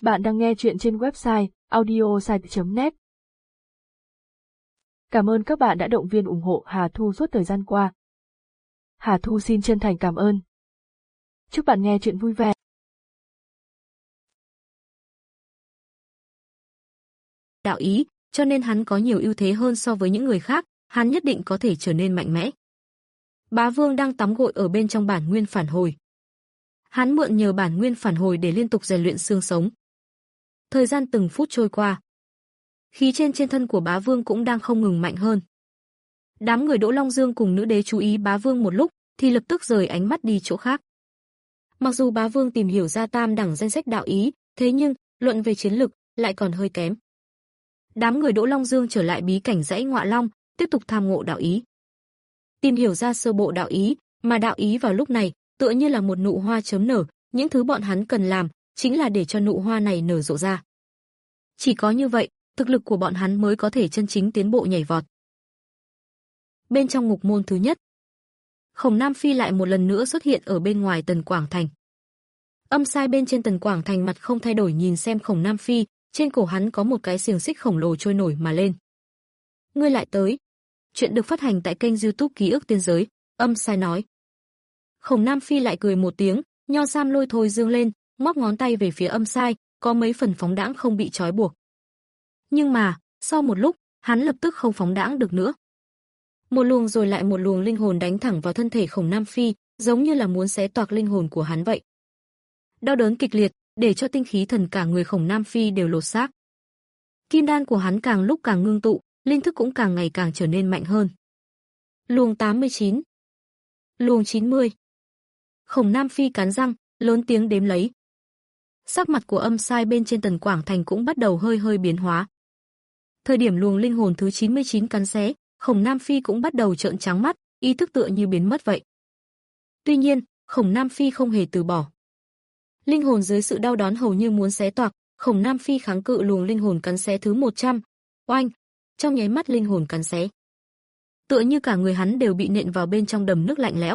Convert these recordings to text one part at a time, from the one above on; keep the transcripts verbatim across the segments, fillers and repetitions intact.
Bạn đang nghe chuyện trên website audiosite chấm net. Cảm ơn các bạn đã động viên ủng hộ Hà Thu suốt thời gian qua. Hà Thu xin chân thành cảm ơn. Chúc bạn nghe chuyện vui vẻ. Đạo ý, cho nên hắn có nhiều ưu thế hơn so với những người khác, hắn nhất định có thể trở nên mạnh mẽ. Bá Vương đang tắm gội ở bên trong bản nguyên phản hồi. Hắn mượn nhờ bản nguyên phản hồi để liên tục rèn luyện xương sống. Thời gian từng phút trôi qua. Khí trên trên thân của Bá Vương cũng đang không ngừng mạnh hơn. Đám người Đỗ Long Dương cùng nữ đế chú ý Bá Vương một lúc, thì lập tức rời ánh mắt đi chỗ khác. Mặc dù Bá Vương tìm hiểu ra tam đẳng danh sách đạo ý, thế nhưng, luận về chiến lực, lại còn hơi kém. Đám người Đỗ Long Dương trở lại bí cảnh dãy Ngọa Long, tiếp tục tham ngộ đạo ý. Tìm hiểu ra sơ bộ đạo ý, mà đạo ý vào lúc này, tựa như là một nụ hoa chớm nở, những thứ bọn hắn cần làm, chính là để cho nụ hoa này nở rộ ra. Chỉ có như vậy, thực lực của bọn hắn mới có thể chân chính tiến bộ nhảy vọt. Bên trong ngục môn thứ nhất, Khổng Nam Phi lại một lần nữa xuất hiện ở bên ngoài Tần Quảng Thành. Âm Sai bên trên Tần Quảng Thành mặt không thay đổi nhìn xem Khổng Nam Phi, trên cổ hắn có một cái xiềng xích khổng lồ trôi nổi mà lên. Ngươi lại tới. Chuyện được phát hành tại kênh YouTube Ký ức Tiên Giới, Âm Sai nói. Khổng Nam Phi lại cười một tiếng, nho sam lôi thôi dương lên, ngoắc ngón tay về phía Âm Sai, có mấy phần phóng đãng không bị trói buộc. Nhưng mà, sau một lúc, hắn lập tức không phóng đãng được nữa. Một luồng rồi lại một luồng linh hồn đánh thẳng vào thân thể Khổng Nam Phi, giống như là muốn xé toạc linh hồn của hắn vậy. Đau đớn kịch liệt, để cho tinh khí thần cả người Khổng Nam Phi đều lột xác. Kim đan của hắn càng lúc càng ngưng tụ, linh thức cũng càng ngày càng trở nên mạnh hơn. Luồng tám mươi chín, luồng chín mươi. Khổng Nam Phi cắn răng, lớn tiếng đếm lấy. Sắc mặt của Âm Sai bên trên Tần Quảng Thành cũng bắt đầu hơi hơi biến hóa. Thời điểm luồng linh hồn thứ chín mươi chín cắn xé, Khổng Nam Phi cũng bắt đầu trợn trắng mắt, ý thức tựa như biến mất vậy. Tuy nhiên, Khổng Nam Phi không hề từ bỏ. Linh hồn dưới sự đau đớn hầu như muốn xé toạc, Khổng Nam Phi kháng cự luồng linh hồn cắn xé thứ một trăm. Oanh, trong nháy mắt linh hồn cắn xé. Tựa như cả người hắn đều bị nện vào bên trong đầm nước lạnh lẽo.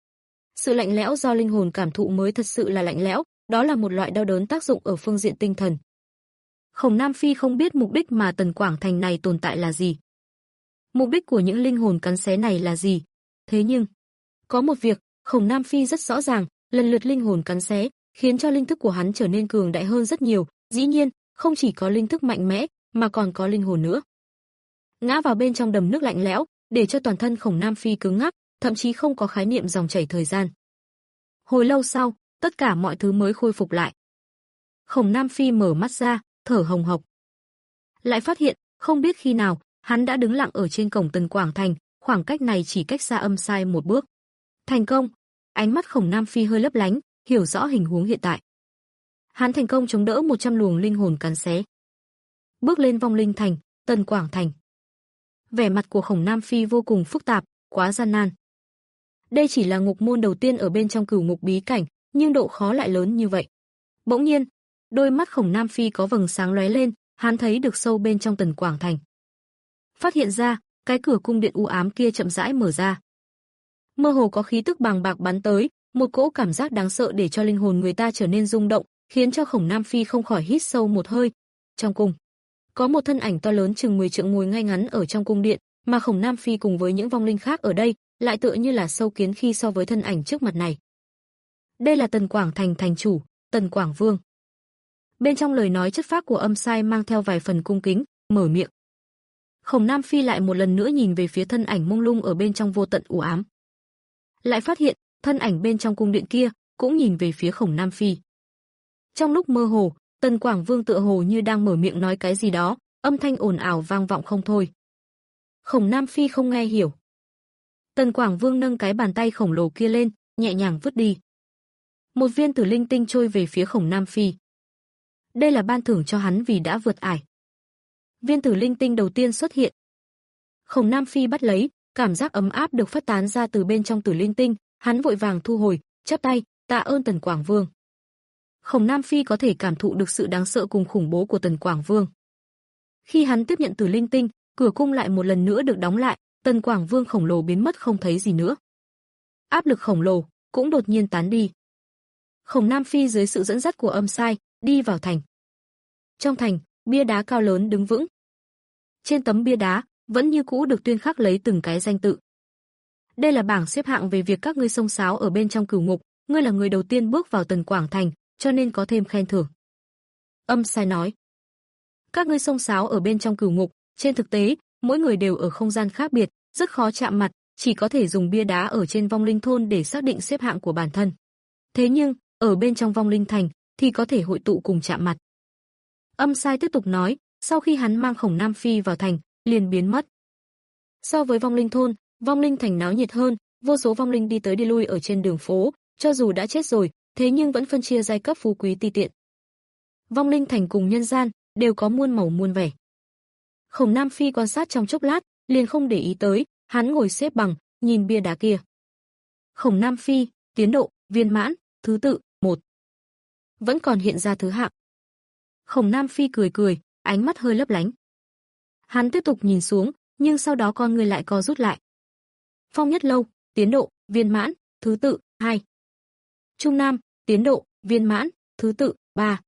Sự lạnh lẽo do linh hồn cảm thụ mới thật sự là lạnh lẽo, đó là một loại đau đớn tác dụng ở phương diện tinh thần. Khổng Nam Phi không biết mục đích mà Tần Quảng Thành này tồn tại là gì. Mục đích của những linh hồn cắn xé này là gì? Thế nhưng, có một việc, Khổng Nam Phi rất rõ ràng, lần lượt linh hồn cắn xé, khiến cho linh thức của hắn trở nên cường đại hơn rất nhiều, dĩ nhiên, không chỉ có linh thức mạnh mẽ, mà còn có linh hồn nữa. Ngã vào bên trong đầm nước lạnh lẽo, để cho toàn thân Khổng Nam Phi cứng ngắc, thậm chí không có khái niệm dòng chảy thời gian. Hồi lâu sau, tất cả mọi thứ mới khôi phục lại. Khổng Nam Phi mở mắt ra, thở hồng hộc. Lại phát hiện, không biết khi nào, hắn đã đứng lặng ở trên cổng Tần Quảng Thành, khoảng cách này chỉ cách xa Âm Sai một bước. Thành công! Ánh mắt Khổng Nam Phi hơi lấp lánh, hiểu rõ hình huống hiện tại. Hắn thành công chống đỡ một trăm luồng linh hồn cắn xé. Bước lên vong linh thành, Tần Quảng Thành. Vẻ mặt của Khổng Nam Phi vô cùng phức tạp, quá gian nan. Đây chỉ là ngục môn đầu tiên ở bên trong cửu ngục bí cảnh, nhưng độ khó lại lớn như vậy. Bỗng nhiên, đôi mắt Khổng Nam Phi có vầng sáng lóe lên, hắn thấy được sâu bên trong Tần Quảng Thành. Phát hiện ra, cái cửa cung điện u ám kia chậm rãi mở ra. Mơ hồ có khí tức bàng bạc bắn tới, một cỗ cảm giác đáng sợ để cho linh hồn người ta trở nên rung động, khiến cho Khổng Nam Phi không khỏi hít sâu một hơi. Trong cung, có một thân ảnh to lớn chừng mười trượng ngồi ngay ngắn ở trong cung điện, mà Khổng Nam Phi cùng với những vong linh khác ở đây, lại tựa như là sâu kiến khi so với thân ảnh trước mặt này. Đây là Tần Quảng Thành thành chủ, Tần Quảng Vương. Bên trong lời nói chất phác của Âm Sai mang theo vài phần cung kính, mở miệng. Khổng Nam Phi lại một lần nữa nhìn về phía thân ảnh mông lung ở bên trong vô tận u ám. Lại phát hiện, thân ảnh bên trong cung điện kia cũng nhìn về phía Khổng Nam Phi. Trong lúc mơ hồ, Tần Quảng Vương tựa hồ như đang mở miệng nói cái gì đó, âm thanh ồn ào vang vọng không thôi. Khổng Nam Phi không nghe hiểu. Tần Quảng Vương nâng cái bàn tay khổng lồ kia lên, nhẹ nhàng vứt đi. Một viên tử linh tinh trôi về phía Khổng Nam Phi. Đây là ban thưởng cho hắn vì đã vượt ải. Viên tử linh tinh đầu tiên xuất hiện. Khổng Nam Phi bắt lấy, cảm giác ấm áp được phát tán ra từ bên trong tử linh tinh, hắn vội vàng thu hồi, chắp tay, tạ ơn Tần Quảng Vương. Khổng Nam Phi có thể cảm thụ được sự đáng sợ cùng khủng bố của Tần Quảng Vương. Khi hắn tiếp nhận tử linh tinh, cửa cung lại một lần nữa được đóng lại, Tần Quảng Vương khổng lồ biến mất không thấy gì nữa. Áp lực khổng lồ cũng đột nhiên tán đi. Khổng Nam Phi dưới sự dẫn dắt của Âm Sai đi vào thành. trong thành, bia đá cao lớn đứng vững. Trên tấm bia đá vẫn như cũ được tuyên khắc lấy từng cái danh tự. Đây là bảng xếp hạng về việc các ngươi xông xáo ở bên trong cửu ngục, ngươi là người đầu tiên bước vào Tần Quảng thành, cho nên có thêm khen thưởng. Âm Sai nói. Các ngươi xông xáo ở bên trong cửu ngục, trên thực tế, mỗi người đều ở không gian khác biệt, rất khó chạm mặt, chỉ có thể dùng bia đá ở trên vong linh thôn để xác định xếp hạng của bản thân. Thế nhưng, ở bên trong vong linh thành thì có thể hội tụ cùng chạm mặt. Âm Sai tiếp tục nói, sau khi hắn mang Khổng Nam Phi vào thành, liền biến mất. So với vong linh thôn, vong linh thành náo nhiệt hơn, vô số vong linh đi tới đi lui ở trên đường phố, cho dù đã chết rồi, thế nhưng vẫn phân chia giai cấp phú quý ti tiện. Vong linh thành cùng nhân gian đều có muôn màu muôn vẻ. Khổng Nam Phi quan sát trong chốc lát, liền không để ý tới, hắn ngồi xếp bằng, nhìn bia đá kia. Khổng Nam Phi, tiến độ, viên mãn, thứ tự, một. Vẫn còn hiện ra thứ hạng. Khổng Nam Phi cười cười, ánh mắt hơi lấp lánh. Hắn tiếp tục nhìn xuống, nhưng sau đó con người lại co rút lại. Phong Nhất Lâu, tiến độ, viên mãn, thứ tự, hai. Trung Nam, tiến độ, viên mãn, thứ tự, ba.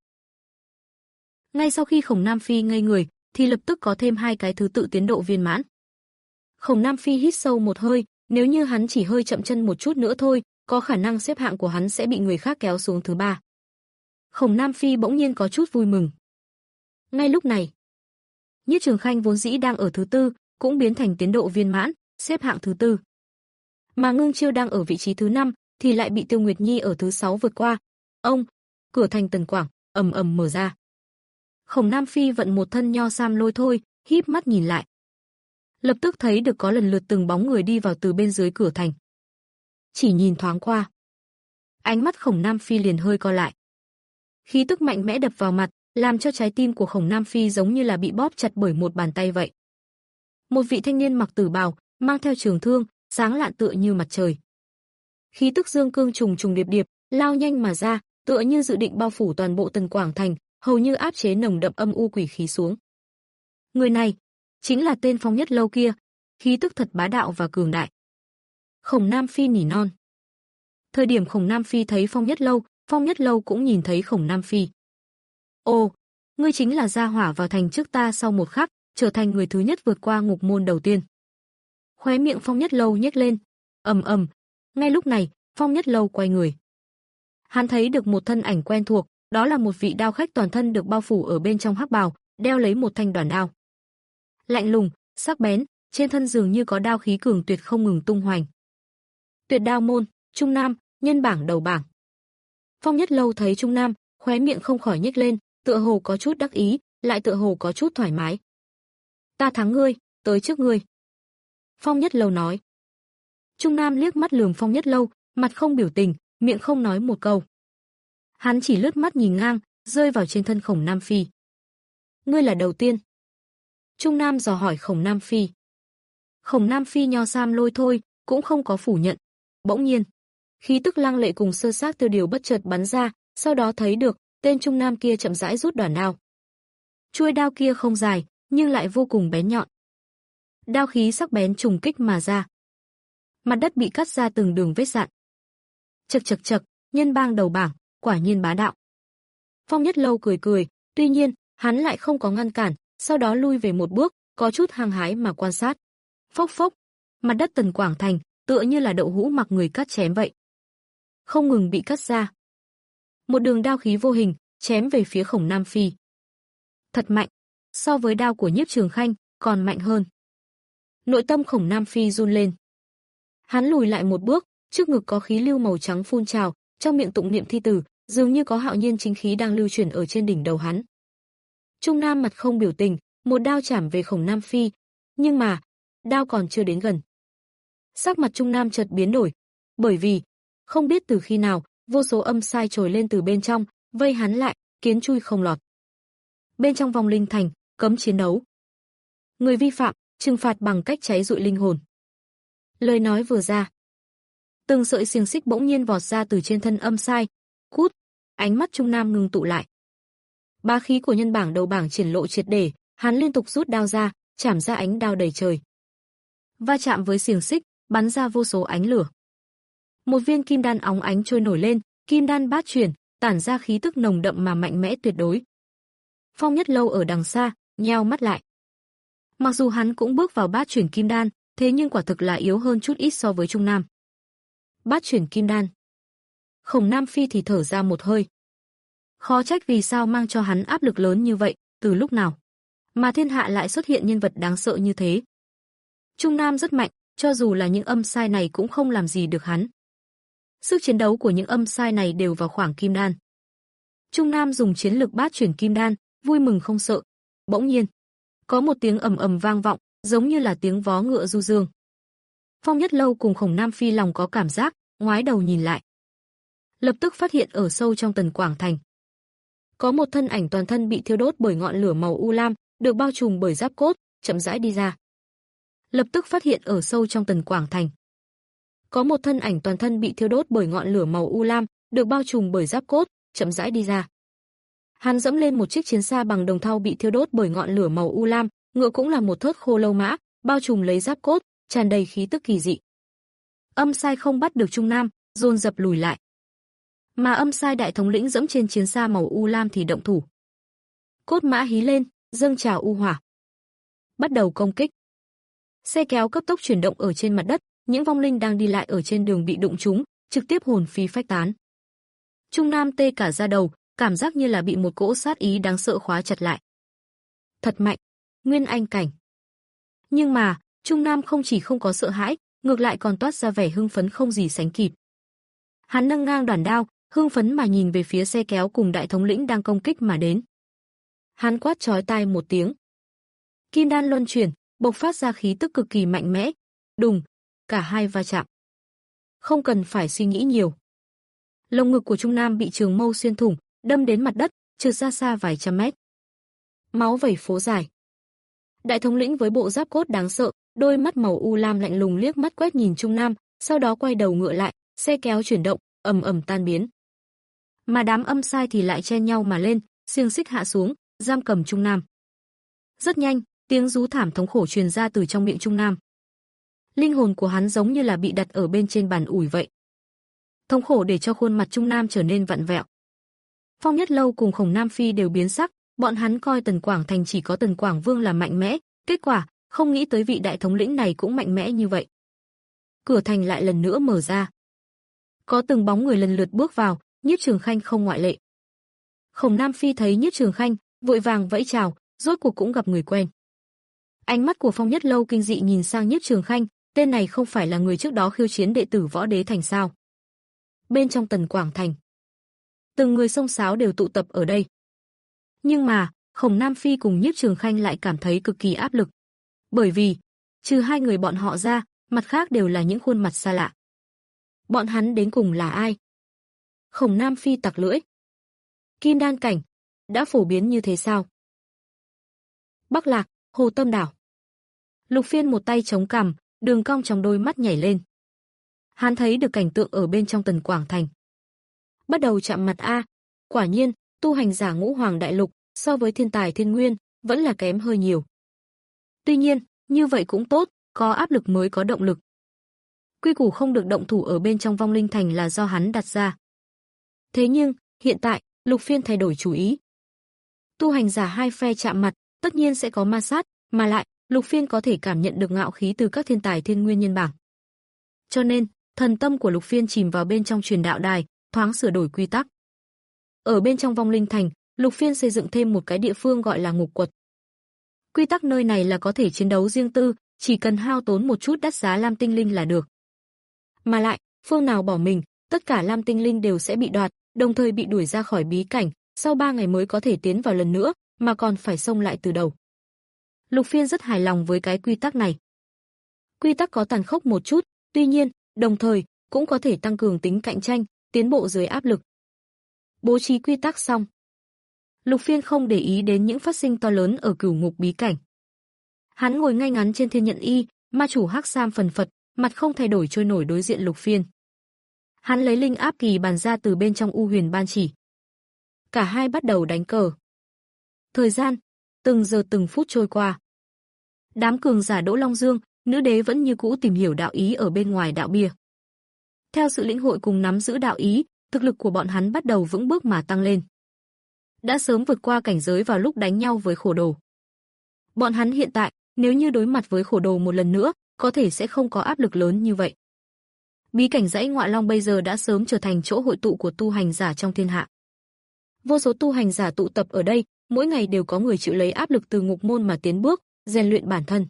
Ngay sau khi Khổng Nam Phi ngây người, thì lập tức có thêm hai cái thứ tự tiến độ viên mãn. Khổng Nam Phi hít sâu một hơi, nếu như hắn chỉ hơi chậm chân một chút nữa thôi, có khả năng xếp hạng của hắn sẽ bị người khác kéo xuống thứ ba. Khổng Nam Phi bỗng nhiên có chút vui mừng. Ngay lúc này, Nhiếp Trường Khanh vốn dĩ đang ở thứ tư, cũng biến thành tiến độ viên mãn, xếp hạng thứ tư. Mà Ngưng Chiêu đang ở vị trí thứ năm, thì lại bị Tiêu Nguyệt Nhi ở thứ sáu vượt qua. Ông, cửa thành Tần Quảng ầm ầm mở ra. Khổng Nam Phi vận một thân nho sam lôi thôi, híp mắt nhìn lại. Lập tức thấy được có lần lượt từng bóng người đi vào từ bên dưới cửa thành. Chỉ nhìn thoáng qua, ánh mắt Khổng Nam Phi liền hơi co lại. Khí tức mạnh mẽ đập vào mặt, làm cho trái tim của Khổng Nam Phi giống như là bị bóp chặt bởi một bàn tay vậy. Một vị thanh niên mặc tử bào, mang theo trường thương, sáng lạn tựa như mặt trời. Khí tức dương cương trùng trùng điệp điệp, lao nhanh mà ra, tựa như dự định bao phủ toàn bộ Tần Quảng thành, hầu như áp chế nồng đậm âm u quỷ khí xuống. Người này chính là tên Phong Nhất Lâu kia, khí tức thật bá đạo và cường đại. Khổng Nam Phi nỉ non. Thời điểm Khổng Nam Phi thấy Phong Nhất Lâu, Phong Nhất Lâu cũng nhìn thấy Khổng Nam Phi. Ồ, ngươi chính là gia hỏa vào thành trước ta sau một khắc, trở thành người thứ nhất vượt qua ngục môn đầu tiên. Khóe miệng Phong Nhất Lâu nhếch lên, ầm ầm. Ngay lúc này, Phong Nhất Lâu quay người. Hắn thấy được một thân ảnh quen thuộc, đó là một vị đao khách toàn thân được bao phủ ở bên trong hắc bào, đeo lấy một thanh đoản đao. Lạnh lùng, sắc bén, trên thân dường như có đao khí cường tuyệt không ngừng tung hoành. Tuyệt Đao môn, Trung Nam, nhân bảng đầu bảng. Phong Nhất Lâu thấy Trung Nam, khóe miệng không khỏi nhếch lên, tựa hồ có chút đắc ý, lại tựa hồ có chút thoải mái. Ta thắng ngươi, tới trước ngươi. Phong Nhất Lâu nói. Trung Nam liếc mắt lườm Phong Nhất Lâu, mặt không biểu tình, miệng không nói một câu. Hắn chỉ lướt mắt nhìn ngang, rơi vào trên thân Khổng Nam Phi. Ngươi là đầu tiên. Trung Nam dò hỏi Khổng Nam Phi. Khổng Nam Phi nho sam lôi thôi, cũng không có phủ nhận. Bỗng nhiên, khí tức lăng lệ cùng sơ sát tiêu điều bất chợt bắn ra, sau đó thấy được tên Trung Nam kia chậm rãi rút đoản đao. Chuôi đao kia không dài, nhưng lại vô cùng bén nhọn. Đao khí sắc bén trùng kích mà ra. Mặt đất bị cắt ra từng đường vết rạn. Chậc chậc chậc, nhân bang đầu bảng, quả nhiên bá đạo. Phong Nhất Lâu cười cười, tuy nhiên, hắn lại không có ngăn cản, sau đó lui về một bước, có chút hăng hái mà quan sát. Phốc phốc, mặt đất Tần Quảng thành, tựa như là đậu hũ mặc người cắt chém vậy. Không ngừng bị cắt ra. Một đường đao khí vô hình, chém về phía Khổng Nam Phi. Thật mạnh, so với đao của Nhiếp Trường Khanh, còn mạnh hơn. Nội tâm Khổng Nam Phi run lên. Hắn lùi lại một bước, trước ngực có khí lưu màu trắng phun trào, trong miệng tụng niệm thi tử, dường như có hạo nhiên chính khí đang lưu chuyển ở trên đỉnh đầu hắn. Trung Nam mặt không biểu tình, một đao chảm về Khổng Nam Phi, nhưng mà, đao còn chưa đến gần. Sắc mặt Trung Nam chợt biến đổi, bởi vì, không biết từ khi nào, vô số âm sai trồi lên từ bên trong, vây hắn lại, kiến chui không lọt. Bên trong vong linh thành, cấm chiến đấu. Người vi phạm, trừng phạt bằng cách cháy rụi linh hồn. Lời nói vừa ra, từng sợi xiềng xích bỗng nhiên vọt ra từ trên thân âm sai. Cút, ánh mắt Trung Nam ngừng tụ lại. Bá khí của nhân bảng đầu bảng triển lộ triệt để, hắn liên tục rút đao ra, chảm ra ánh đao đầy trời. Va chạm với xiềng xích, bắn ra vô số ánh lửa. Một viên kim đan óng ánh trôi nổi lên, kim đan bát chuyển, tản ra khí tức nồng đậm mà mạnh mẽ tuyệt đối. Phong Nhất Lâu ở đằng xa, nheo mắt lại. Mặc dù hắn cũng bước vào bát chuyển kim đan, thế nhưng quả thực là yếu hơn chút ít so với Trung Nam. Bát chuyển kim đan. Khổng Nam Phi thì thở ra một hơi. Khó trách vì sao mang cho hắn áp lực lớn như vậy, từ lúc nào mà thiên hạ lại xuất hiện nhân vật đáng sợ như thế. Trung Nam rất mạnh, cho dù là những âm sai này cũng không làm gì được hắn. Sức chiến đấu của những âm sai này đều vào khoảng kim đan. Trung Nam dùng chiến lực bát chuyển kim đan, vui mừng không sợ. Bỗng nhiên, có một tiếng ầm ầm vang vọng, giống như là tiếng vó ngựa du dương. Phong Nhất Lâu cùng Khổng Nam Phi lòng có cảm giác, ngoái đầu nhìn lại. Lập tức phát hiện ở sâu trong Tần Quảng Thành, có một thân ảnh toàn thân bị thiêu đốt bởi ngọn lửa màu u lam, được bao trùm bởi giáp cốt, chậm rãi đi ra. Lập tức phát hiện ở sâu trong Tần Quảng Thành, có một thân ảnh toàn thân bị thiêu đốt bởi ngọn lửa màu u lam, được bao trùm bởi giáp cốt, chậm rãi đi ra. Hắn dẫm lên một chiếc chiến xa bằng đồng thau bị thiêu đốt bởi ngọn lửa màu u lam, ngựa cũng là một thớt khô lâu mã, bao trùm lấy giáp cốt, tràn đầy khí tức kỳ dị. Âm sai không bắt được Trung Nam, dồn dập lùi lại. Mà âm sai đại thống lĩnh dẫm trên chiến xa màu u lam thì động thủ. Cốt mã hí lên, dâng trào u hỏa, bắt đầu công kích. Xe kéo cấp tốc chuyển động ở trên mặt đất, những vong linh đang đi lại ở trên đường bị đụng trúng, trực tiếp hồn phi phách tán. Trung Nam tê cả da đầu, cảm giác như là bị một cỗ sát ý đáng sợ khóa chặt lại. Thật mạnh, nguyên anh cảnh. Nhưng mà, Trung Nam không chỉ không có sợ hãi, ngược lại còn toát ra vẻ hưng phấn không gì sánh kịp. Hắn nâng ngang đoàn đao, hưng phấn mà nhìn về phía xe kéo cùng đại thống lĩnh đang công kích mà đến. Hắn quát chói tai một tiếng. Kim đan luân chuyển, bộc phát ra khí tức cực kỳ mạnh mẽ. Đùng, cả hai va chạm. Không cần phải suy nghĩ nhiều. Lồng ngực của Trung Nam bị trường mâu xuyên thủng, đâm đến mặt đất, trượt ra xa vài trăm mét. Máu vẩy phố dài. Đại thống lĩnh với bộ giáp cốt đáng sợ, đôi mắt màu u lam lạnh lùng liếc mắt quét nhìn Trung Nam, sau đó quay đầu ngựa lại, xe kéo chuyển động, ầm ầm tan biến. Mà đám âm sai thì lại chen nhau mà lên, xiềng xích hạ xuống, giam cầm Trung Nam. Rất nhanh, tiếng rú thảm thống khổ truyền ra từ trong miệng Trung Nam. Linh hồn của hắn giống như là bị đặt ở bên trên bàn ủi vậy. Thống khổ để cho khuôn mặt Trung Nam trở nên vặn vẹo. Phong Nhất Lâu cùng Khổng Nam Phi đều biến sắc, bọn hắn coi Tần Quảng Thành chỉ có Tần Quảng Vương là mạnh mẽ, kết quả, không nghĩ tới vị đại thống lĩnh này cũng mạnh mẽ như vậy. Cửa thành lại lần nữa mở ra. Có từng bóng người lần lượt bước vào, Nhiếp Trường Khanh không ngoại lệ. Khổng Nam Phi thấy Nhiếp Trường Khanh, vội vàng vẫy chào, rốt cuộc cũng gặp người quen. Ánh mắt của Phong Nhất Lâu kinh dị nhìn sang Nhiếp Trường Khanh, tên này không phải là người trước đó khiêu chiến đệ tử Võ Đế Thành sao? Bên trong Tần Quảng Thành, từng người xông xáo đều tụ tập ở đây. Nhưng mà, Khổng Nam Phi cùng Nhiếp Trường Khanh lại cảm thấy cực kỳ áp lực. Bởi vì, trừ hai người bọn họ ra, mặt khác đều là những khuôn mặt xa lạ. Bọn hắn đến cùng là ai? Khổng Nam Phi tặc lưỡi. Kim đan cảnh, đã phổ biến như thế sao? Bắc Lạc, Hồ Tâm Đảo. Lục Phiên một tay chống cằm, đường cong trong đôi mắt nhảy lên. Hắn thấy được cảnh tượng ở bên trong Tần Quảng Thành. Bắt đầu chạm mặt a, quả nhiên, tu hành giả Ngũ Hoàng Đại Lục so với thiên tài thiên nguyên vẫn là kém hơi nhiều. Tuy nhiên, như vậy cũng tốt, có áp lực mới có động lực. Quy củ không được động thủ ở bên trong Vong Linh Thành là do hắn đặt ra. Thế nhưng, hiện tại, Lục Phiên thay đổi chủ ý. Tu hành giả hai phe chạm mặt, tất nhiên sẽ có ma sát, mà lại, Lục Phiên có thể cảm nhận được ngạo khí từ các thiên tài thiên nguyên nhân bảng. Cho nên, thần tâm của Lục Phiên chìm vào bên trong truyền đạo đài, thoáng sửa đổi quy tắc. Ở bên trong Vong Linh Thành, Lục Phiên xây dựng thêm một cái địa phương gọi là ngục quật. Quy tắc nơi này là có thể chiến đấu riêng tư, chỉ cần hao tốn một chút đắt giá lam tinh linh là được. Mà lại, phương nào bỏ mình, tất cả lam tinh linh đều sẽ bị đoạt, đồng thời bị đuổi ra khỏi bí cảnh, sau ba ngày mới có thể tiến vào lần nữa, mà còn phải xông lại từ đầu. Lục Phiên rất hài lòng với cái quy tắc này. Quy tắc có tàn khốc một chút, tuy nhiên, đồng thời, cũng có thể tăng cường tính cạnh tranh, tiến bộ dưới áp lực. Bố trí quy tắc xong, Lục Phiên không để ý đến những phát sinh to lớn ở cửu ngục bí cảnh. Hắn ngồi ngay ngắn trên thiên nhận y, ma chủ hắc sam phần phật, mặt không thay đổi trôi nổi đối diện Lục Phiên. Hắn lấy linh áp kỳ bàn ra từ bên trong u huyền ban chỉ. Cả hai bắt đầu đánh cờ. Thời gian, từng giờ từng phút trôi qua. Đám cường giả Đỗ Long Dương, nữ đế vẫn như cũ tìm hiểu đạo ý ở bên ngoài đạo bia. Theo sự lĩnh hội cùng nắm giữ đạo ý, thực lực của bọn hắn bắt đầu vững bước mà tăng lên. đã sớm vượt qua cảnh giới vào lúc đánh nhau với Khổ Đồ. Bọn hắn hiện tại, nếu như đối mặt với Khổ Đồ một lần nữa, có thể sẽ không có áp lực lớn như vậy. Bí cảnh dãy Ngọa Long bây giờ đã sớm trở thành chỗ hội tụ của tu hành giả trong thiên hạ. Vô số tu hành giả tụ tập ở đây, mỗi ngày đều có người chịu lấy áp lực từ ngục môn mà tiến bước, rèn luyện bản thân.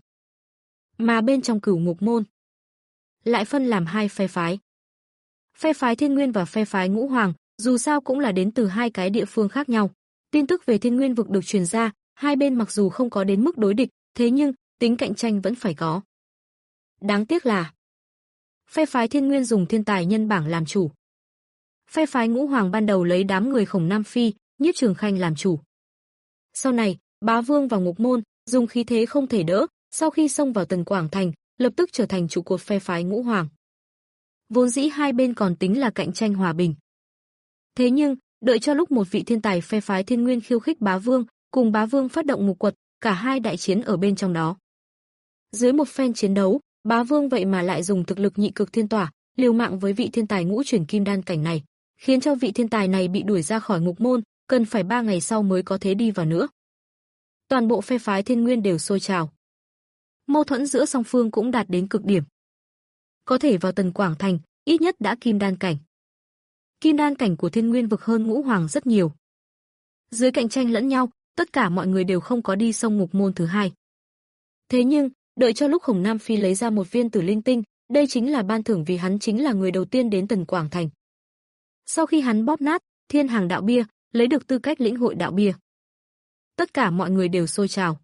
Mà bên trong Cửu Ngục môn lại phân làm hai phe phái. Phe phái Thiên Nguyên và phe phái Ngũ Hoàng, dù sao cũng là đến từ hai cái địa phương khác nhau. Tin tức về Thiên Nguyên vực được truyền ra, hai bên mặc dù không có đến mức đối địch, thế nhưng tính cạnh tranh vẫn phải có. Đáng tiếc là phe phái Thiên Nguyên dùng thiên tài nhân bảng làm chủ. Phe phái Ngũ Hoàng ban đầu lấy đám người Khổng Nam Phi, Nhiếp Trường Khanh làm chủ. Sau này, Bá Vương vào Ngục môn, dùng khí thế không thể đỡ, sau khi xông vào Tần Quảng Thành, lập tức trở thành trụ cột phe phái Ngũ Hoàng. Vốn dĩ hai bên còn tính là cạnh tranh hòa bình. Thế nhưng, đợi cho lúc một vị thiên tài phe phái Thiên Nguyên khiêu khích Bá Vương, cùng Bá Vương phát động ngục quật, cả hai đại chiến ở bên trong đó. Dưới một phen chiến đấu, Bá Vương vậy mà lại dùng thực lực nhị cực thiên tỏa, liều mạng với vị thiên tài ngũ chuyển kim đan cảnh này, khiến cho vị thiên tài này bị đuổi ra khỏi ngục môn, cần phải ba ngày sau mới có thể đi vào nữa. Toàn bộ phe phái Thiên Nguyên đều sôi trào. Mâu thuẫn giữa song phương cũng đạt đến cực điểm. Có thể vào Tần Quảng Thành, ít nhất đã kim đan cảnh. Kim đan cảnh của Thiên Nguyên vực hơn Ngũ Hoàng rất nhiều. Dưới cạnh tranh lẫn nhau, tất cả mọi người đều không có đi sông ngục môn thứ hai. Thế nhưng, đợi cho lúc Khổng Nam Phi lấy ra một viên tử linh tinh, đây chính là ban thưởng vì hắn chính là người đầu tiên đến Tần Quảng Thành. Sau khi hắn bóp nát Thiên Hàng đạo bia, lấy được tư cách lĩnh hội đạo bia. Tất cả mọi người đều sôi trào.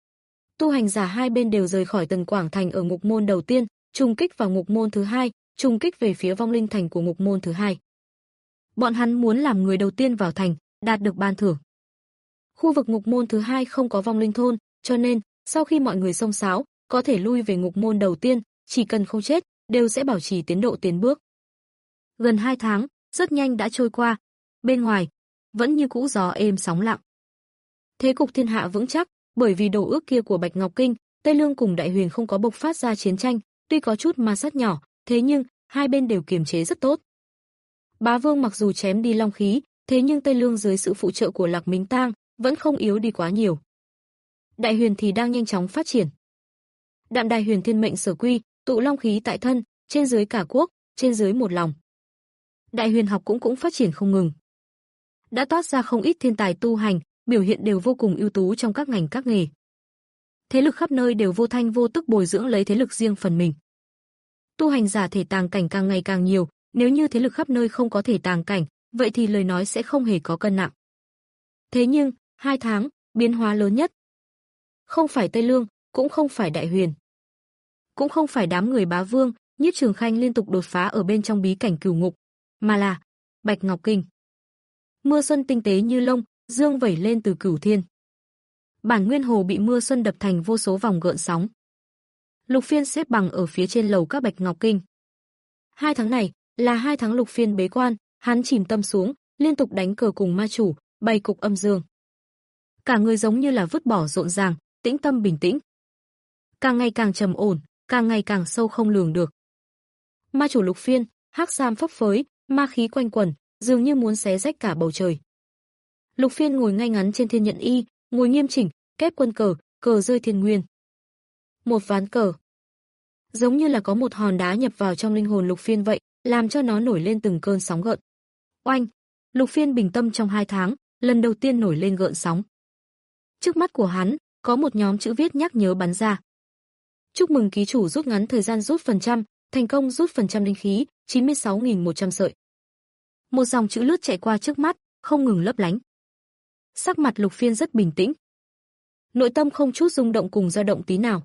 Tu hành giả hai bên đều rời khỏi Tần Quảng Thành ở ngục môn đầu tiên, trùng kích vào ngục môn thứ hai, trùng kích về phía vong linh thành của ngục môn thứ hai. Bọn hắn muốn làm người đầu tiên vào thành, đạt được ban thưởng. Khu vực ngục môn thứ hai không có vong linh thôn, cho nên, sau khi mọi người xông xáo, có thể lui về ngục môn đầu tiên, chỉ cần không chết, đều sẽ bảo trì tiến độ tiến bước. Gần hai tháng, rất nhanh đã trôi qua. Bên ngoài, vẫn như cũ gió êm sóng lặng. Thế cục thiên hạ vững chắc, bởi vì đồ ước kia của Bạch Ngọc Kinh, Tây Lương cùng Đại Huyền không có bộc phát ra chiến tranh, tuy có chút ma sát nhỏ, thế nhưng hai bên đều kiềm chế rất tốt. Bá Vương mặc dù chém đi long khí, thế nhưng Tây Lương dưới sự phụ trợ của Lạc Minh Tang vẫn không yếu đi quá nhiều. Đại Huyền thì đang nhanh chóng phát triển. Đạm Đại Huyền thiên mệnh sở quy, tụ long khí tại thân, trên dưới cả quốc, trên dưới một lòng. Đại Huyền học cũng cũng phát triển không ngừng. Đã toát ra không ít thiên tài tu hành, biểu hiện đều vô cùng ưu tú trong các ngành các nghề. Thế lực khắp nơi đều vô thanh vô tức bồi dưỡng lấy thế lực riêng phần mình. Tu hành giả thể tàng cảnh càng ngày càng nhiều, nếu như thế lực khắp nơi không có thể tàng cảnh, vậy thì lời nói sẽ không hề có cân nặng. Thế nhưng, hai tháng, biến hóa lớn nhất. Không phải Tây Lương, cũng không phải Đại Huyền. Cũng không phải đám người Bá Vương, Nhiếp Trường Khanh liên tục đột phá ở bên trong bí cảnh cửu ngục, mà là Bạch Ngọc Kinh. Mưa xuân tinh tế như lông, dương vẩy lên từ cửu thiên. Bản nguyên hồ bị mưa xuân đập thành vô số vòng gợn sóng. Lục Phiên xếp bằng ở phía trên lầu các Bạch Ngọc Kinh. Hai tháng này là hai tháng Lục Phiên bế quan, hắn chìm tâm xuống, liên tục đánh cờ cùng ma chủ, bày cục âm dương. Cả người giống như là vứt bỏ rộn ràng, tĩnh tâm bình tĩnh. Càng ngày càng trầm ổn, càng ngày càng sâu không lường được. Ma chủ Lục Phiên, hắc sam phấp phới, ma khí quanh quẩn, dường như muốn xé rách cả bầu trời. Lục Phiên ngồi ngay ngắn trên thiên nhận y, ngồi nghiêm chỉnh, kép quân cờ, cờ rơi thiên nguyên. Một ván cờ, giống như là có một hòn đá nhập vào trong linh hồn Lục Phiên vậy, làm cho nó nổi lên từng cơn sóng gợn. Oanh, Lục Phiên bình tâm trong hai tháng, lần đầu tiên nổi lên gợn sóng. Trước mắt của hắn, có một nhóm chữ viết nhắc nhớ bắn ra. Chúc mừng ký chủ rút ngắn thời gian rút phần trăm, thành công rút phần trăm linh khí, chín mươi sáu nghìn một trăm sợi. Một dòng chữ lướt chạy qua trước mắt, không ngừng lấp lánh. Sắc mặt Lục Phiên rất bình tĩnh. Nội tâm không chút rung động cùng dao động tí nào.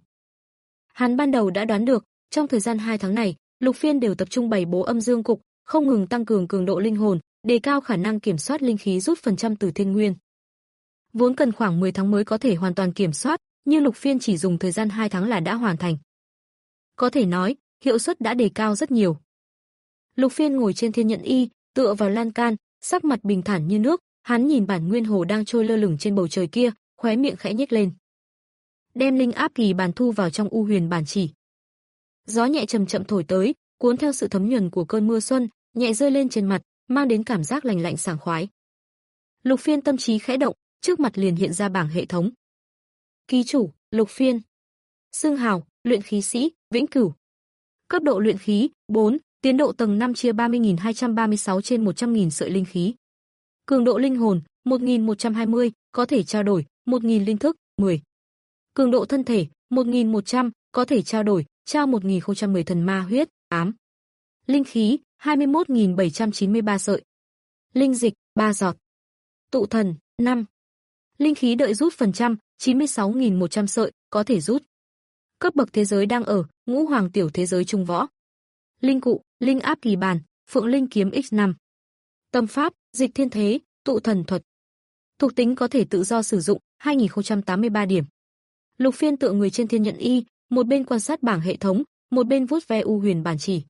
Hắn ban đầu đã đoán được, trong thời gian hai tháng này, Lục Phiên đều tập trung bày bố âm dương cục, không ngừng tăng cường cường độ linh hồn, đề cao khả năng kiểm soát linh khí rút phần trăm từ thiên nguyên. Vốn cần khoảng mười tháng mới có thể hoàn toàn kiểm soát, nhưng Lục Phiên chỉ dùng thời gian hai tháng là đã hoàn thành. Có thể nói, hiệu suất đã đề cao rất nhiều. Lục Phiên ngồi trên thiên nhận y, tựa vào lan can, sắc mặt bình thản như nước, hắn nhìn bản nguyên hồ đang trôi lơ lửng trên bầu trời kia, khóe miệng khẽ nhếch lên. Đem linh áp kỳ bàn thu vào trong u huyền bản chỉ. Gió nhẹ chậm chậm thổi tới, cuốn theo sự thấm nhuần của cơn mưa xuân, nhẹ rơi lên trên mặt, mang đến cảm giác lành lạnh sảng khoái. Lục Phiên tâm trí khẽ động, trước mặt liền hiện ra bảng hệ thống. Ký chủ, Lục Phiên. Xưng hào, luyện khí sĩ, vĩnh cửu. Cấp độ luyện khí, bốn, tiến độ tầng năm chia ba mươi nghìn hai trăm ba mươi sáu trên một trăm nghìn sợi linh khí. Cường độ linh hồn, một nghìn một trăm hai mươi, có thể trao đổi, một nghìn linh thức, mười. Cường độ thân thể, một nghìn một trăm, có thể trao đổi, trao một nghìn không trăm mười thần ma huyết, ám. Linh khí, hai mươi mốt nghìn bảy trăm chín mươi ba sợi. Linh dịch, ba giọt. Tụ thần, năm. Linh khí đợi rút phần trăm, chín mươi sáu nghìn một trăm sợi, có thể rút. Cấp bậc thế giới đang ở, ngũ hoàng tiểu thế giới trung võ. Linh cụ, linh áp kỳ bàn, phượng linh kiếm nhân năm. Tâm pháp, dịch thiên thế, tụ thần thuật. Thuộc tính có thể tự do sử dụng, hai nghìn không trăm tám mươi ba điểm. Lục Phiên tựa người trên thiên nhận y, một bên quan sát bảng hệ thống, một bên vuốt ve u huyền bản chỉ.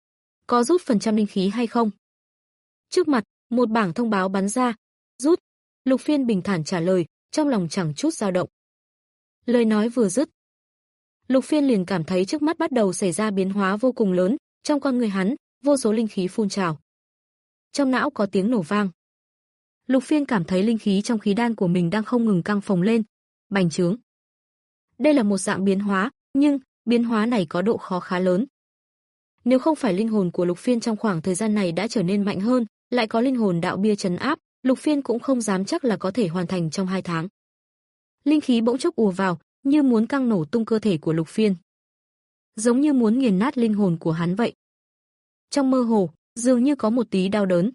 Có rút phần trăm linh khí hay không? Trước mặt, một bảng thông báo bắn ra. Rút. Lục Phiên bình thản trả lời, trong lòng chẳng chút dao động. Lời nói vừa dứt, Lục Phiên liền cảm thấy trước mắt bắt đầu xảy ra biến hóa vô cùng lớn, trong con người hắn, vô số linh khí phun trào. Trong não có tiếng nổ vang. Lục Phiên cảm thấy linh khí trong khí đan của mình đang không ngừng căng phồng lên, bành trướng. Đây là một dạng biến hóa, nhưng biến hóa này có độ khó khá lớn. Nếu không phải linh hồn của Lục Phiên trong khoảng thời gian này đã trở nên mạnh hơn, lại có linh hồn đạo bia trấn áp, Lục Phiên cũng không dám chắc là có thể hoàn thành trong hai tháng. Linh khí bỗng chốc ùa vào, như muốn căng nổ tung cơ thể của Lục Phiên. Giống như muốn nghiền nát linh hồn của hắn vậy. Trong mơ hồ, dường như có một tí đau đớn.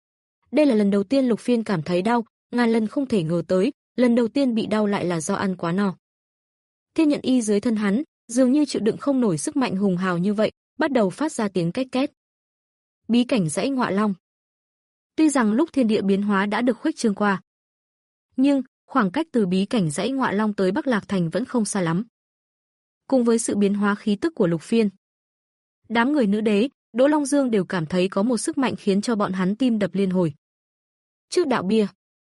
Đây là lần đầu tiên Lục Phiên cảm thấy đau, ngàn lần không thể ngờ tới, lần đầu tiên bị đau lại là do ăn quá no. Thiên nhận y dưới thân hắn, dường như chịu đựng không nổi sức mạnh hùng hào như vậy, bắt đầu phát ra tiếng két két. Bí cảnh dãy Ngọa Long. Tuy rằng lúc thiên địa biến hóa đã được khuếch trương qua, nhưng khoảng cách từ bí cảnh dãy Ngọa Long tới Bắc Lạc Thành vẫn không xa lắm. Cùng với sự biến hóa khí tức của Lục Phiên, đám người nữ đế, Đỗ Long Dương đều cảm thấy có một sức mạnh khiến cho bọn hắn tim đập liên hồi. Trước đạo bia,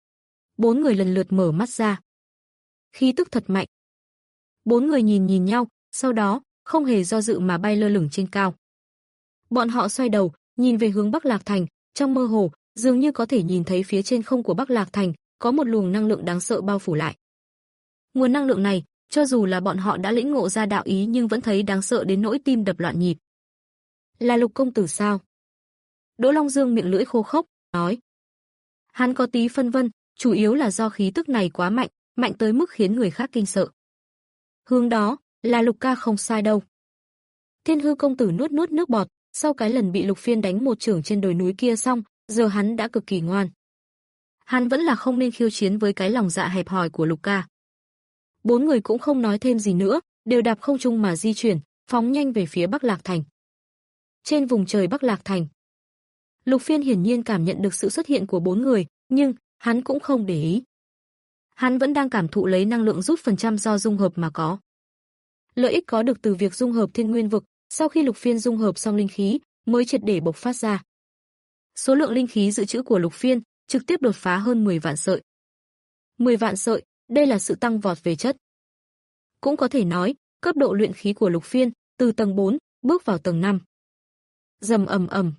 bốn người lần lượt mở mắt ra. Khí tức thật mạnh. Bốn người nhìn nhìn nhau, sau đó, không hề do dự mà bay lơ lửng trên cao. Bọn họ xoay đầu, nhìn về hướng Bắc Lạc Thành, trong mơ hồ, dường như có thể nhìn thấy phía trên không của Bắc Lạc Thành, có một luồng năng lượng đáng sợ bao phủ lại. Nguồn năng lượng này, cho dù là bọn họ đã lĩnh ngộ ra đạo ý nhưng vẫn thấy đáng sợ đến nỗi tim đập loạn nhịp. Là Lục công tử sao? Đỗ Long Dương miệng lưỡi khô khốc, nói. Hắn có tí phân vân, chủ yếu là do khí tức này quá mạnh, mạnh tới mức khiến người khác kinh sợ. Hướng đó, là Lục ca không sai đâu. Thiên Hư công tử nuốt nuốt nước bọt, sau cái lần bị Lục Phiên đánh một chưởng trên đồi núi kia xong, giờ hắn đã cực kỳ ngoan. Hắn vẫn là không nên khiêu chiến với cái lòng dạ hẹp hòi của Lục ca. Bốn người cũng không nói thêm gì nữa, đều đạp không trung mà di chuyển, phóng nhanh về phía Bắc Lạc Thành. Trên vùng trời Bắc Lạc Thành, Lục Phiên hiển nhiên cảm nhận được sự xuất hiện của bốn người, nhưng hắn cũng không để ý. Hắn vẫn đang cảm thụ lấy năng lượng rút phần trăm do dung hợp mà có. Lợi ích có được từ việc dung hợp thiên nguyên vực, sau khi Lục Phiên dung hợp xong linh khí, mới triệt để bộc phát ra. Số lượng linh khí dự trữ của Lục Phiên trực tiếp đột phá hơn mười vạn sợi. mười vạn sợi, đây là sự tăng vọt về chất. Cũng có thể nói, cấp độ luyện khí của Lục Phiên từ tầng bốn bước vào tầng năm. Rầm ầm ầm.